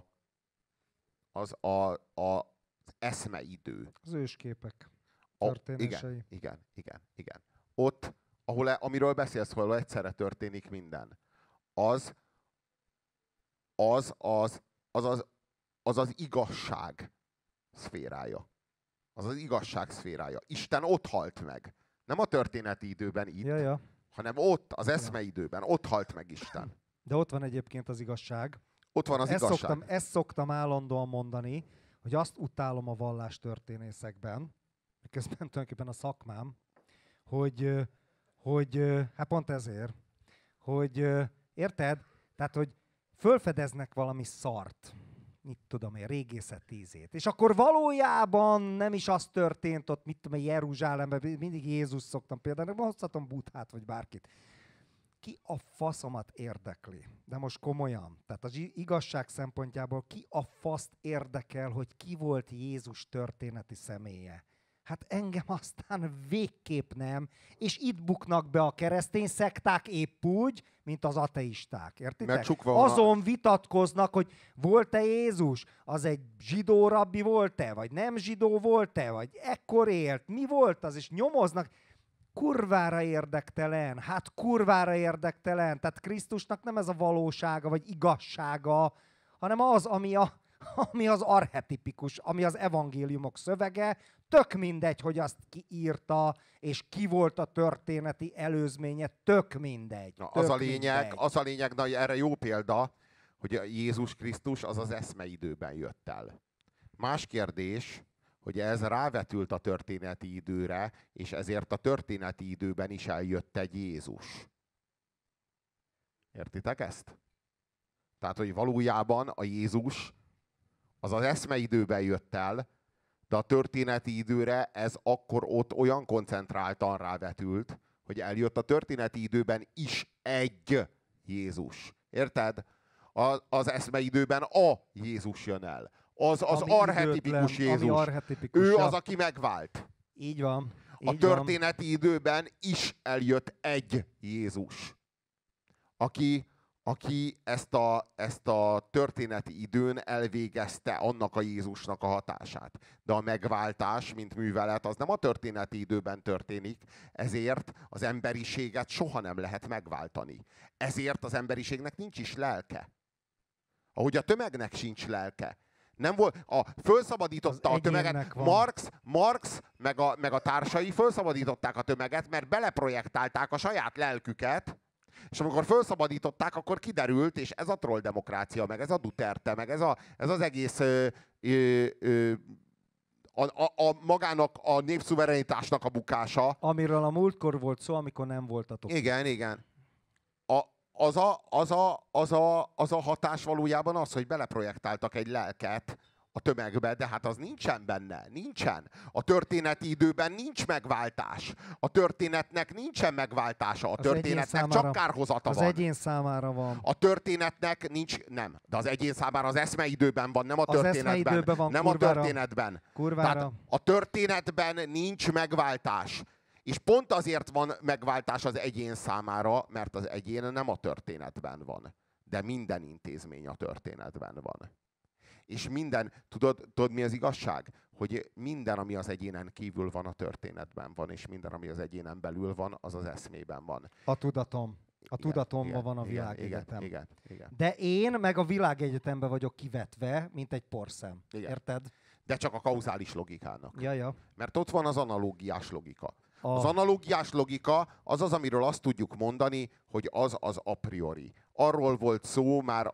az eszmeidő. Az ősképek történései. Igen. Ott, amiről beszélsz, ahol egyszerre történik minden, az igazság szférája. Az az igazság szférája. Isten ott halt meg. Nem a történeti időben itt, hanem ott, az eszmeidőben. Ott halt meg Isten. De ott van egyébként az igazság. Ott van az igazság. Ezt szoktam állandóan mondani, hogy azt utálom a vallástörténészekben, közben tulajdonképpen a szakmám, hogy hát pont ezért, hogy érted? Tehát, hogy fölfedeznek valami szart, mit tudom én, régészeti ízét. És akkor valójában nem is az történt ott, mit tudom én, Jeruzsálemben, mindig Jézus szoktam például, hozhatom Buddhát vagy bárkit. Ki a faszomat érdekli? De most komolyan. Tehát az igazság szempontjából ki a faszt érdekel, hogy ki volt Jézus történeti személye? Hát engem aztán végképp nem. És itt buknak be a keresztény szekták épp úgy, mint az ateisták. Értitek? Azon vitatkoznak, hogy volt-e Jézus? Az egy zsidó rabbi volt-e? Vagy nem zsidó volt-e? Vagy ekkor élt? Mi volt az? És nyomoznak. Kurvára érdektelen. Hát kurvára érdektelen. Tehát Krisztusnak nem ez a valósága, vagy igazsága, hanem az, ami az archetipikus, ami az evangéliumok szövege. Tök mindegy, hogy azt ki írta, és ki volt a történeti előzménye. Tök mindegy. Az a lényeg, na erre jó példa, hogy a Jézus Krisztus az az eszmeidőben jött el. Más kérdés, hogy ez rávetült a történeti időre, és ezért a történeti időben is eljött egy Jézus. Értitek ezt? Tehát, hogy valójában a Jézus az az eszmeidőben jött el, de a történeti időre ez akkor ott olyan koncentráltan rávetült, hogy eljött a történeti időben is egy Jézus. Érted? Az eszmeidőben a Jézus jön el. Az archetipikus Jézus. Ő az, aki megvált. Így van. A történeti időben is eljött egy Jézus, aki ezt a történeti időn elvégezte annak a Jézusnak a hatását. De a megváltás, mint művelet, az nem a történeti időben történik, ezért az emberiséget soha nem lehet megváltani. Ezért az emberiségnek nincs is lelke. Ahogy a tömegnek sincs lelke. Nem volt, fölszabadította a tömeget. Marx meg a társai fölszabadították a tömeget, mert beleprojektálták a saját lelküket, és amikor fölszabadították, akkor kiderült, és ez a trolldemokrácia, meg ez a Duterte, meg ez az egész magának a népszuverenitásnak a bukása. Amiről a múltkor volt szó, amikor nem voltatok. Igen. Az a hatás valójában az, hogy beleprojektáltak egy lelket a tömegbe, de hát az nincsen benne. Nincsen. A történeti időben nincs megváltás. A történetnek nincsen megváltása. A történetnek csak kárhozata van. Az egyén számára van. A történetnek nincs, nem. De az egyén számára az eszmeidőben van, nem a történetben. Van, nem kurvára, a történetben. Kurvára. Tehát a történetben nincs megváltás. És pont azért van megváltás az egyén számára, mert az egyén nem a történetben van. De minden intézmény a történetben van. És minden, tudod mi az igazság? Hogy minden, ami az egyénen kívül van, a történetben van, és minden, ami az egyénen belül van, az az eszmében van. A tudatom. A tudatomban van a világegyetem. Igen. De én meg a világegyetemben vagyok kivetve, mint egy porszem. Igen. Érted? De csak a kauzális logikának. Ja. Mert ott van az analógiás logika. Az analógiás logika az az, amiről azt tudjuk mondani, hogy az az a priori. Arról volt szó már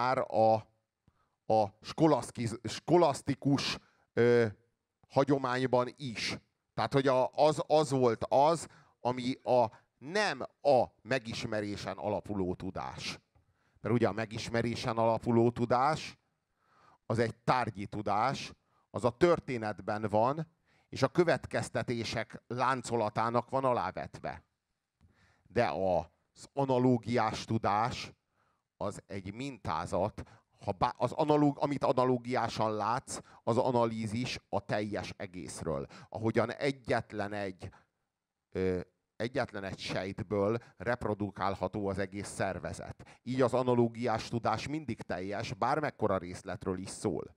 a skolasztikus hagyományban is. Tehát, hogy az volt az, ami nem a megismerésen alapuló tudás. Mert ugye a megismerésen alapuló tudás az egy tárgyi tudás, az a történetben van, és a következtetések láncolatának van alávetve. De az analógiás tudás az egy mintázat, amit analógiásan látsz, az analízis a teljes egészről. Ahogyan egyetlen egy sejtből reprodukálható az egész szervezet. Így az analógiás tudás mindig teljes, bármekkora részletről is szól.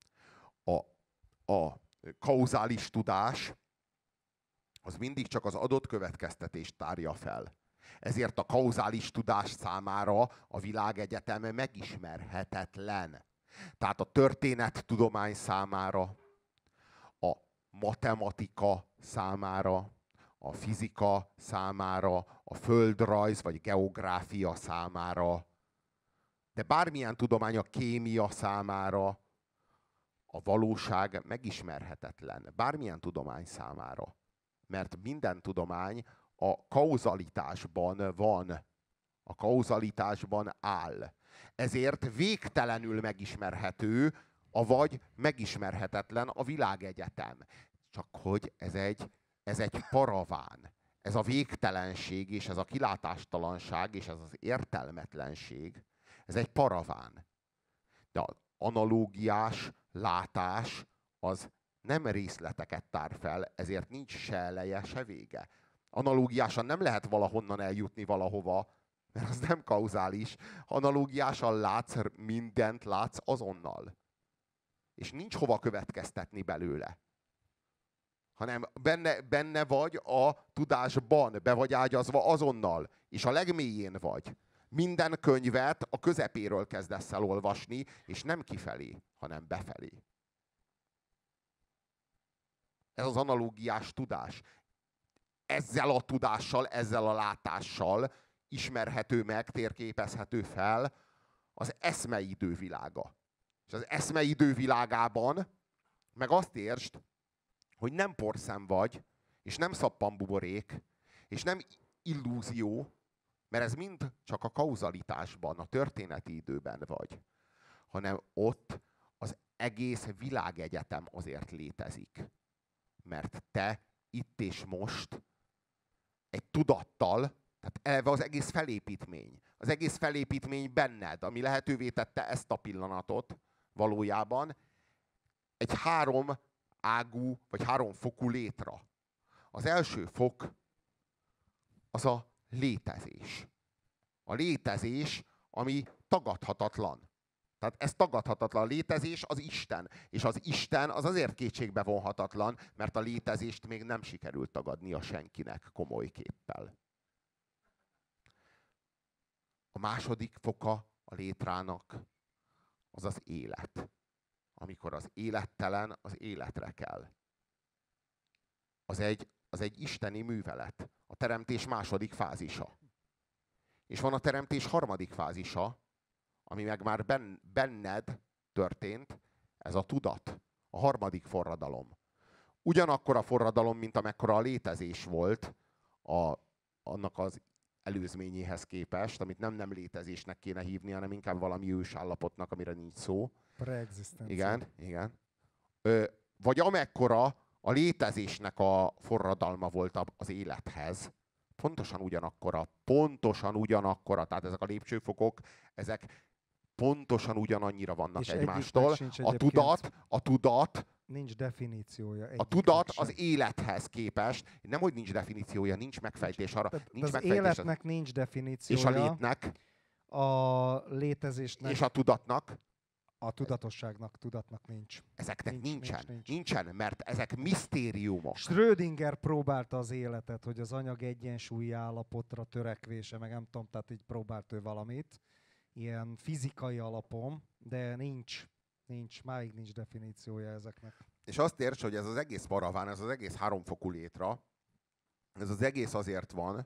A kauzális tudás az mindig csak az adott következtetést tárja fel. Ezért a kauzális tudás számára a világegyetem megismerhetetlen. Tehát a történettudomány számára, a matematika számára, a fizika számára, a földrajz vagy geográfia számára, de bármilyen tudomány, a kémia számára, a valóság megismerhetetlen. Bármilyen tudomány számára. Mert minden tudomány a kauzalitásban van. A kauzalitásban áll. Ezért végtelenül megismerhető, avagy megismerhetetlen a világegyetem. Csak hogy ez egy paraván. Ez a végtelenség, és ez a kilátástalanság, és ez az értelmetlenség, ez egy paraván. De az analógiás látás az nem részleteket tár fel, ezért nincs se eleje, se vége. Analógiásan nem lehet valahonnan eljutni valahova, mert az nem kauzális. Analógiásan látsz mindent, látsz azonnal. És nincs hova következtetni belőle. Hanem benne vagy a tudásban, be vagy ágyazva azonnal, és a legmélyén vagy. Minden könyvet a közepéről kezdesz el olvasni, és nem kifelé, hanem befelé. Ez az analógiás tudás. Ezzel a tudással, ezzel a látással ismerhető meg, térképezhető fel az eszmeidő világa. És az eszmeidő világában meg azt értsd, hogy nem porszem vagy, és nem szappanbuborék, és nem illúzió, mert ez mind csak a kauzalitásban, a történeti időben vagy, hanem ott az egész világegyetem azért létezik. Mert te itt és most egy tudattal, tehát eleve az egész felépítmény benned, ami lehetővé tette ezt a pillanatot valójában, egy 3 ágú, vagy 3 fokú létra. Az első fok az a létezés. A létezés, ami tagadhatatlan. Tehát ez tagadhatatlan. A létezés az Isten. És az Isten az azért kétségbe vonhatatlan, mert a létezést még nem sikerült tagadnia senkinek komoly képpel. A második foka a létrának az az élet. Amikor az élettelen az életre kell. Az egy isteni művelet. A teremtés második fázisa. És van a teremtés harmadik fázisa, ami meg már benned történt, ez a tudat, a harmadik forradalom. Ugyanakkor a forradalom, mint amekkora a létezés volt annak az előzményéhez képest, amit nem létezésnek kéne hívni, hanem inkább valami ősállapotnak, amire nincs szó. Preexisztencia. Igen. Vagy amekkora a létezésnek a forradalma volt az élethez, pontosan ugyanakkora, tehát ezek a lépcsőfokok, ezek pontosan ugyanannyira vannak egymástól. A tudat nincs definíciója. A tudat az élethez képest, nem hogy nincs definíciója, nincs megfejtés arra. Az életnek nincs definíciója. És a létnek. A létezésnek. És a tudatnak. A tudatnak nincs. Ezeknek nincsen, mert ezek misztériumok. Schrödinger próbálta az életet, hogy az anyag egyensúlyi állapotra törekvése, meg nem tudom, tehát így próbált ő valamit, ilyen fizikai alapon, de máig nincs definíciója ezeknek. És azt érts, hogy ez az egész paraván, ez az egész 3 fokú létra, ez az egész azért van,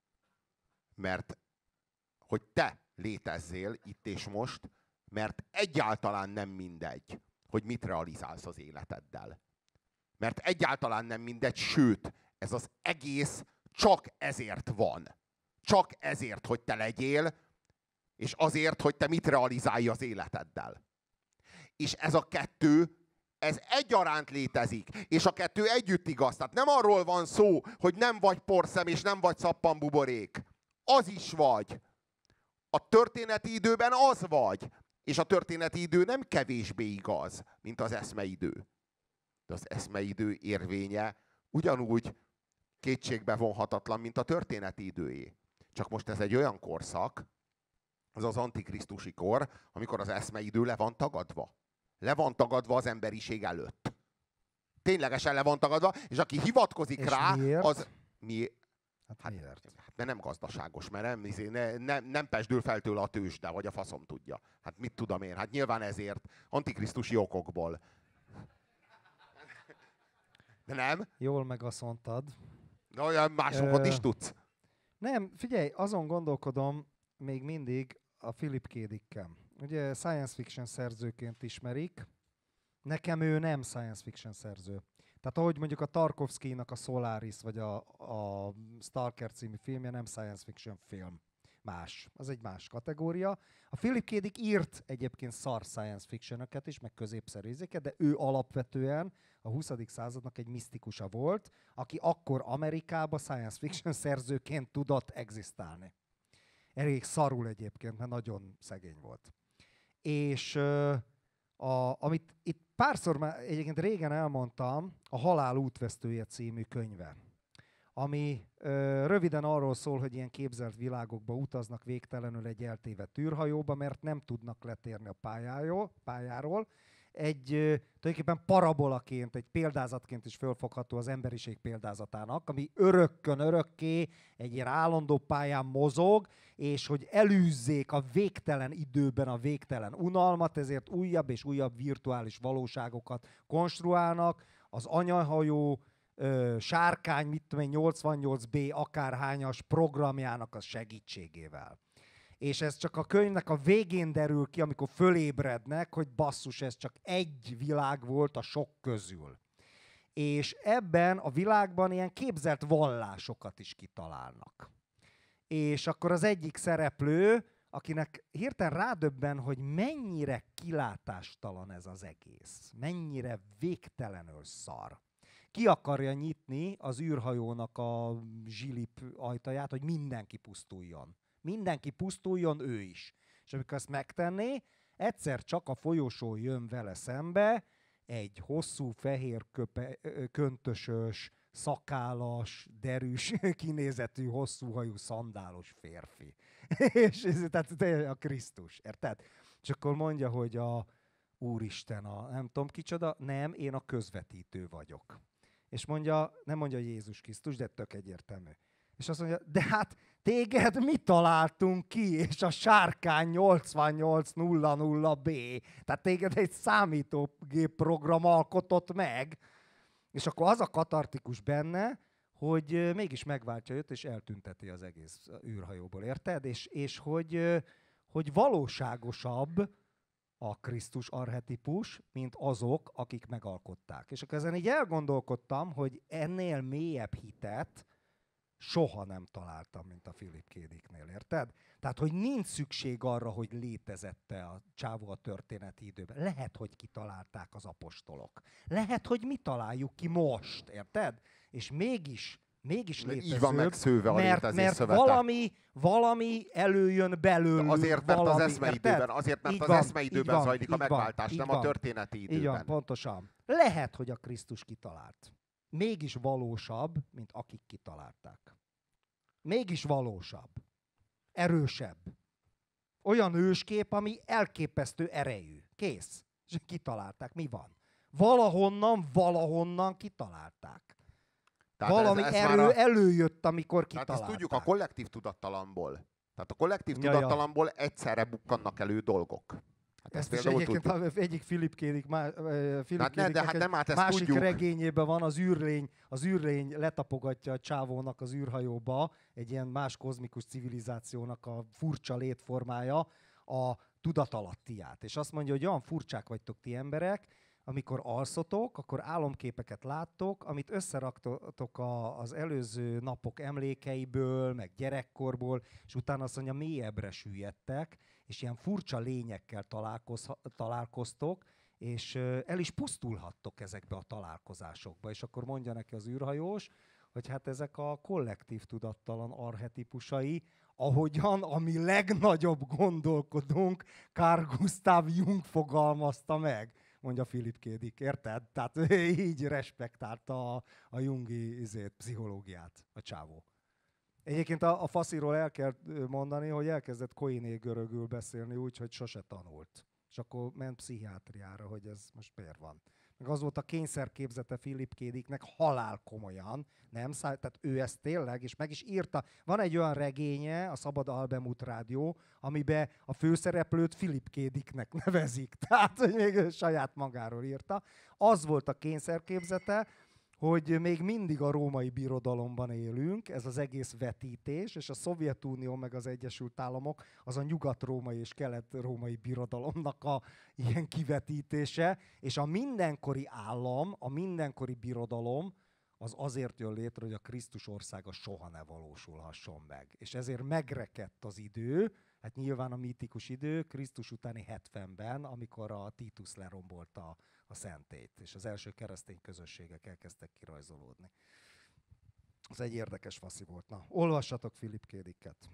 mert hogy te létezzél itt és most, mert egyáltalán nem mindegy, hogy mit realizálsz az életeddel. Mert egyáltalán nem mindegy, sőt, ez az egész csak ezért van. Csak ezért, hogy te legyél, és azért, hogy te mit realizálj az életeddel. És ez a kettő, ez egyaránt létezik, és a kettő együtt igaz. Tehát nem arról van szó, hogy nem vagy porszem, és nem vagy szappanbuborék. Az is vagy. A történeti időben az vagy. És a történeti idő nem kevésbé igaz, mint az eszmeidő. De az eszmeidő érvénye ugyanúgy kétségbe vonhatatlan, mint a történeti időé. Csak most ez egy olyan korszak, az az antikrisztusi kor, amikor az eszmeidő le van tagadva. Le van tagadva az emberiség előtt. Ténylegesen le van tagadva, és aki hivatkozik és rá, miért? az... Miért? Miért? Mert nem gazdaságos, mert nem pesdül fel tőle a tőzsde, vagy a faszom tudja. Hát mit tudom én? Hát nyilván ezért, antikrisztusi okokból. De nem? Jól megasszonytad. De olyan másokat is tudsz. Nem, figyelj, azon gondolkodom még mindig a Philip K. Dickkel. Ugye science fiction szerzőként ismerik. Nekem ő nem science fiction szerző. Tehát ahogy mondjuk a Tarkovszkijnak a Solaris, vagy a Stalker című filmje nem science fiction film. Más. Az egy más kategória. A Philip K. Dick írt egyébként szar science fictionöket is, meg középszerű izéket, de ő alapvetően a 20. századnak egy misztikusa volt, aki akkor Amerikában science fiction szerzőként tudott egzisztálni. Elég szarul egyébként, mert nagyon szegény volt. És amit itt párszor már egyébként régen elmondtam, a Halál útvesztője című könyve, ami röviden arról szól, hogy ilyen képzelt világokba utaznak végtelenül egy eltévedt űrhajóba, mert nem tudnak letérni a pályáról. Tulajdonképpen parabolaként, egy példázatként is fölfogható az emberiség példázatának, ami örökké egy ilyen állandó pályán mozog, és hogy elűzzék a végtelen időben a végtelen unalmat, ezért újabb és újabb virtuális valóságokat konstruálnak. Az anyahajó, sárkány, 88B akárhányas programjának a segítségével. És ez csak a könyvnek a végén derül ki, amikor fölébrednek, hogy basszus, ez csak egy világ volt a sok közül. És ebben a világban ilyen képzelt vallásokat is kitalálnak. És akkor az egyik szereplő, akinek hirtelen rádöbben, hogy mennyire kilátástalan ez az egész, mennyire végtelenül szar. Ki akarja nyitni az űrhajónak a zsilip ajtaját, hogy mindenki pusztuljon. Mindenki pusztuljon, ő is. És amikor ezt megtenné, egyszer csak a folyosón jön vele szembe egy hosszú, fehér köntösös, szakállas, derűs, kinézetű, hosszúhajú, szandálos férfi. És tehát a Krisztus, érted? És akkor mondja, hogy a Úristen, nem tudom kicsoda, nem, én a közvetítő vagyok. És mondja, nem mondja Jézus Krisztus, de tök egyértelmű. És azt mondja, de hát téged mi találtunk ki, és a sárkány 8800B. Tehát téged egy számítógép program alkotott meg. És akkor az a katartikus benne, hogy mégis megváltja őt, és eltünteti az egész űrhajóból, érted? És hogy valóságosabb a Krisztus archetipus, mint azok, akik megalkották. És akkor ezen így elgondolkodtam, hogy ennél mélyebb hitet soha nem találtam, mint a Philip K. Dicknél, érted? Tehát, hogy nincs szükség arra, hogy létezette a csávó a történeti időben. Lehet, hogy kitalálták az apostolok. Lehet, hogy mi találjuk ki most, érted? És mégis létezőbb, így van megszőve a mert valami előjön belőlük. De azért, mert az eszmeidőben, az eszmeidőben zajlik a megváltás, nem a történeti időben. Így van, pontosan. Lehet, hogy a Krisztus kitalált. Mégis valósabb, mint akik kitalálták. Mégis valósabb. Erősebb. Olyan őskép, ami elképesztő erejű. Kész. És kitalálták. Mi van? Valahonnan kitalálták. Tehát valami erő előjött, amikor kitalálták. Tehát ezt tudjuk a kollektív tudattalamból. Tehát a kollektív tudattalamból egyszerre bukkannak elő dolgok. Hát ezt is egyébként egyik Philip K. Dick másik regényében van, az űrlény letapogatja a csávónak az űrhajóba, egy ilyen más kozmikus civilizációnak a furcsa létformája, a tudatalattiát. És azt mondja, hogy olyan furcsák vagytok ti emberek, amikor alszotok, akkor álomképeket láttok, amit összeraktok az előző napok emlékeiből, meg gyerekkorból, és utána azt mondja, mélyebbre süllyedtek, és ilyen furcsa lényekkel találkoztok, és el is pusztulhattok ezekbe a találkozásokba. És akkor mondja neki az űrhajós, hogy hát ezek a kollektív tudattalan archetipusai, ahogyan a mi legnagyobb gondolkodónk Carl Gustav Jung fogalmazta meg, mondja Philip K. Dick, érted? Tehát így respektálta a jungi pszichológiát a csávó. Egyébként a fasziról el kell mondani, hogy elkezdett koiné görögül beszélni úgy, hogy sose tanult. És akkor ment pszichiátriára, hogy ez most miért van. Meg az volt a kényszerképzete Philip K. Dicknek halál komolyan, nem? Tehát ő ezt tényleg, és meg is írta. Van egy olyan regénye, a Szabad Albemut Rádió, amiben a főszereplőt Philip K. Dicknek nevezik. Tehát, hogy még saját magáról írta. Az volt a kényszerképzete, hogy még mindig a római birodalomban élünk, ez az egész vetítés, és a Szovjetunió meg az Egyesült Államok az a nyugat-római és kelet-római birodalomnak a ilyen kivetítése, és a mindenkori állam, a mindenkori birodalom az azért jön létre, hogy a Krisztus országa soha ne valósulhasson meg. És ezért megrekedt az idő, hát nyilván a mítikus idő, Krisztus utáni 70-ben, amikor a Titus lerombolta a szentélyt, és az első keresztény közösségek elkezdtek kirajzolódni. Ez egy érdekes faszi volt. Na, olvassatok Philip K. Dicket.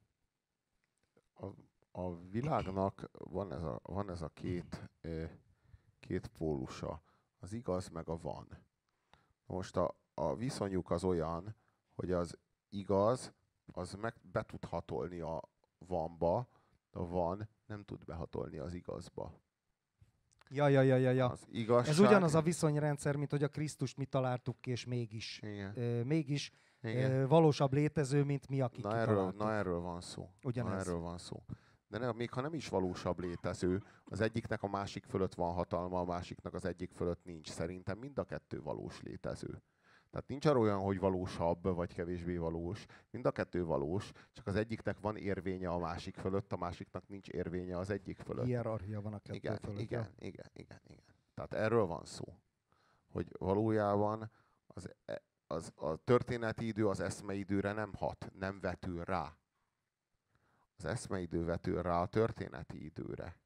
A világnak van ez a két pólusa, az igaz meg a van. Most a viszonyuk az olyan, hogy az igaz, az be tud hatolni a vanba, de a van nem tud behatolni az igazba. Ja. Az igazság... Ez ugyanaz a viszonyrendszer, mint hogy a Krisztust mi találtuk ki, és mégis valósabb létező, mint mi, akik kitaláltuk. Erről van szó. Erről van szó. De még ha nem is valósabb létező, az egyiknek a másik fölött van hatalma, a másiknak az egyik fölött nincs. Szerintem mind a kettő valós létező. Tehát nincs arra olyan, hogy valósabb, vagy kevésbé valós. Mind a kettő valós, csak az egyiknek van érvénye a másik fölött, a másiknak nincs érvénye az egyik fölött. Hierarchia van a kettő fölött. Igen. Tehát erről van szó. Hogy valójában a történeti idő az eszmeidőre nem hat, nem vetül rá. Az eszmeidő vetül rá a történeti időre.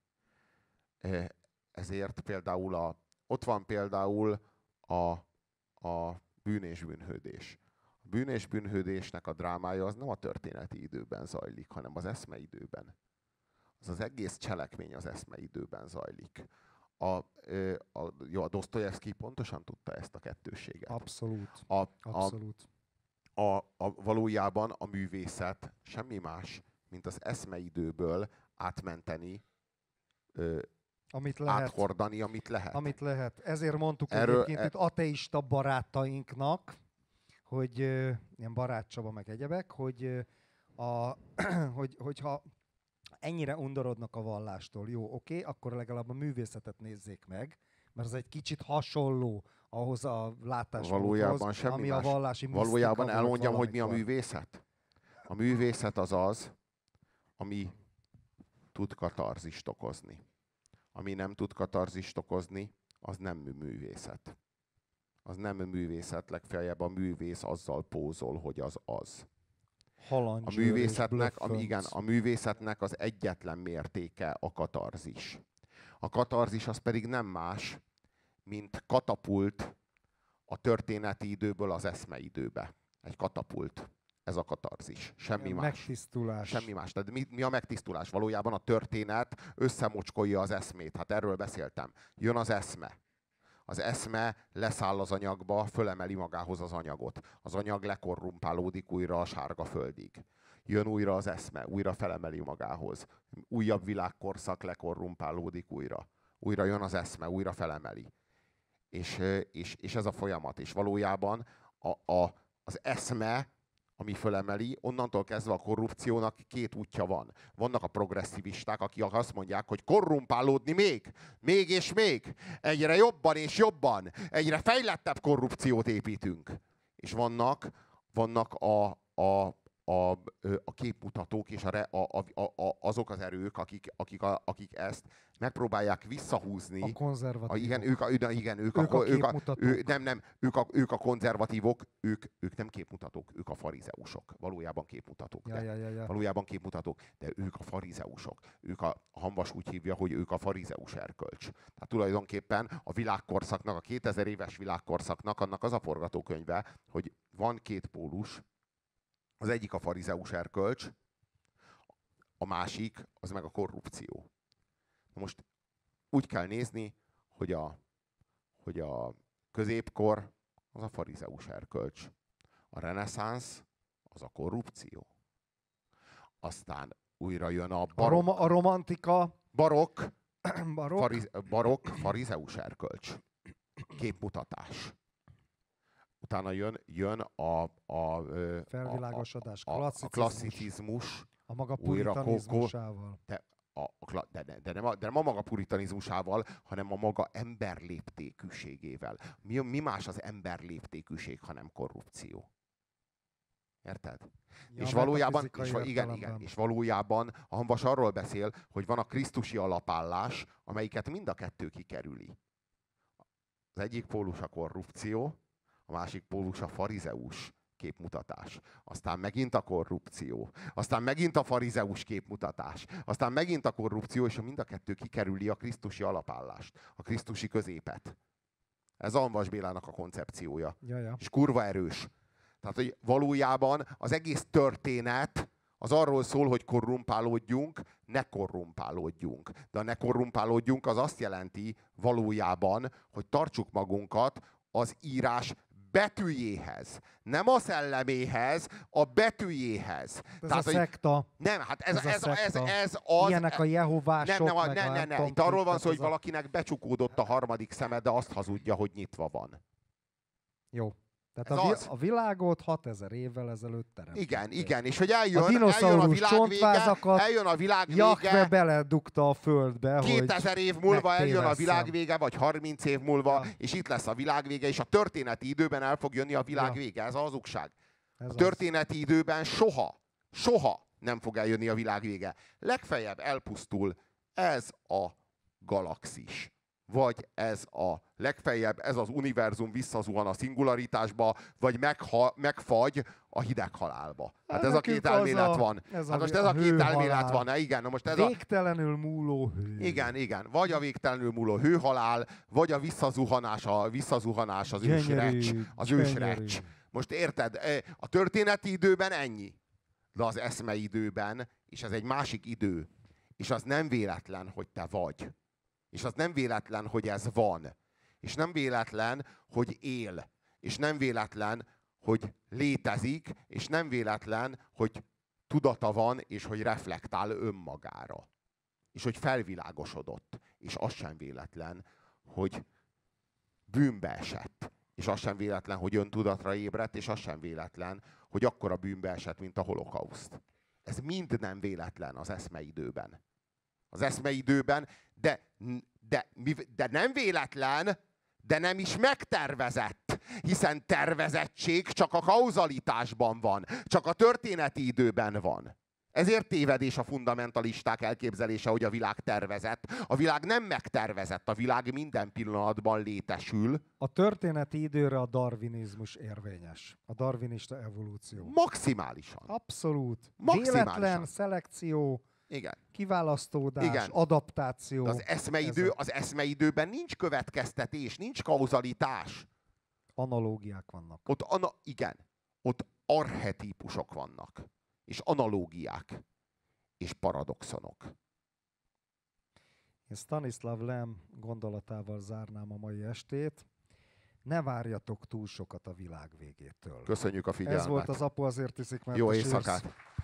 Ezért például ott van például a bűn és bűnhődés. A bűn és bűnhődésnek a drámája az nem a történeti időben zajlik, hanem az eszmeidőben. Az egész cselekmény az eszmeidőben zajlik. A Dosztojevszkij pontosan tudta ezt a kettősséget. Abszolút. Abszolút. Valójában a művészet semmi más, mint az eszmeidőből átmenteni, amit lehet. áthordani, amit lehet. Amit lehet. Ezért mondtuk egyébként itt ateista barátainknak, hogy ilyen Barát Csaba meg egyebek, hogyha ennyire undorodnak a vallástól, jó, oké, akkor legalább a művészetet nézzék meg, mert az egy kicsit hasonló ahhoz a látásmódhoz, ami a vallási misztika. Valójában elmondjam, hogy mi a művészet? A művészet az, ami tud katarzist okozni. Ami nem tud katarzist okozni, az nem művészet. Az nem művészet, legfeljebb a művész azzal pózol, hogy az. A művészetnek az egyetlen mértéke a katarzis. A katarzis az pedig nem más, mint katapult a történeti időből az eszmeidőbe. Egy katapult. Ez a katarzis. Semmi más. Megtisztulás. Semmi más. Tehát mi a megtisztulás? Valójában a történet összemocskolja az eszmét. Hát erről beszéltem. Jön az eszme. Az eszme leszáll az anyagba, fölemeli magához az anyagot. Az anyag lekorrumpálódik újra a sárga földig. Jön újra az eszme, újra felemeli magához. Újabb világkorszak lekorrumpálódik újra. Újra jön az eszme, újra felemeli. És ez a folyamat. És valójában az eszme, ami fölemeli, onnantól kezdve a korrupciónak két útja van. Vannak a progresszivisták, akik azt mondják, hogy korrumpálódni még és még, egyre jobban és jobban, egyre fejlettebb korrupciót építünk. És vannak a képmutatók és azok az erők, akik ezt megpróbálják visszahúzni. A konzervatívok. Ők a konzervatívok, ők nem képmutatók, ők a farizeusok. Valójában képmutatók. Valójában képmutatók, de ők a farizeusok. A Hamvas úgy hívja, hogy ők a farizeus erkölcs. Tehát tulajdonképpen a világkorszaknak, a 2000 éves világkorszaknak annak az a forgatókönyve, hogy van két pólus. Az egyik a farizeus erkölcs, a másik az meg a korrupció. Most úgy kell nézni, hogy a középkor az a farizeus erkölcs. A reneszánsz az a korrupció. Aztán újra jön a barokk. A romantika. Barokk. Farizeus erkölcs. Képmutatás. Utána jön a felvilágosodás, a klasszicizmus. A maga puritanizmusával. De nem a maga puritanizmusával, hanem a maga emberléptékűségével. Mi más az emberléptékűség, hanem korrupció? Érted? Ja, és valójában, és valójában a Hamvas arról beszél, hogy van a krisztusi alapállás, amelyiket mind a kettő kikerüli. Az egyik pólus a korrupció, a másik pólus a farizeus képmutatás. Aztán megint a korrupció. Aztán megint a farizeus képmutatás. Aztán megint a korrupció, és mind a kettő kikerüli a krisztusi alapállást. A krisztusi középet. Ez a Hamvas Bélának a koncepciója. Ja. És kurva erős. Tehát, hogy valójában az egész történet az arról szól, hogy korrumpálódjunk, ne korrumpálódjunk. De a ne korrumpálódjunk az azt jelenti valójában, hogy tartsuk magunkat az írás betűjéhez. Nem a szelleméhez, a betűjéhez. Ez a szekta. Nem, hát ez az... Ilyenek a jehovások. Nem. Itt arról van szó, hogy valakinek becsukódott a harmadik szeme, de azt hazudja, hogy nyitva van. Jó. Tehát a világot 6000 évvel ezelőtt teremtették. Igen, és hogy eljön a világ vége, Jahve beledugta a földbe, 2000 év múlva eljön a világ vége, vagy 30 év múlva, és itt lesz a világ vége, és a történeti időben el fog jönni a világ vége. Ez a hazugság. A történeti időben soha nem fog eljönni a világ vége. Legfeljebb elpusztul ez a galaxis. Vagy legfeljebb ez az univerzum visszazuhan a szingularitásba, vagy megfagy a hideghalálba. Hát ez a két elmélet van. Most ez a két elmélet van. Igen, most ez végtelenül múló hő. Igen. Vagy a végtelenül múló hőhalál, vagy a visszazuhanás az ősrecs. Most érted, a történeti időben ennyi. De az eszmeidőben, és ez egy másik idő, és az nem véletlen, hogy te vagy. És az nem véletlen, hogy ez van. És nem véletlen, hogy él. És nem véletlen, hogy létezik, és nem véletlen, hogy tudata van, és hogy reflektál önmagára. És hogy felvilágosodott. És az sem véletlen, hogy bűnbe esett. És az sem véletlen, hogy öntudatra ébredt, és az sem véletlen, hogy akkora bűnbe esett, mint a holokauszt. Ez mind nem véletlen az eszmeidőben. Az eszmeidőben, de nem véletlen, de nem is megtervezett. Hiszen tervezettség csak a kauzalitásban van, csak a történeti időben van. Ezért tévedés a fundamentalisták elképzelése, hogy a világ tervezett. A világ nem megtervezett, a világ minden pillanatban létesül. A történeti időre a darwinizmus érvényes. A darwinista evolúció. Maximálisan. Abszolút. Maximálisan. Véletlen szelekció, igen. Kiválasztódás, igen. Adaptáció. De az eszmeidőben nincs következtetés, nincs kauzalitás. Analógiák vannak. Ott archetípusok vannak. És analógiák. És paradoxonok. Én Stanislav Lem gondolatával zárnám a mai estét. Ne várjatok túl sokat a világ végétől. Köszönjük a figyelmet. Ez volt az Apu azért iszik, mert jó éjszakát.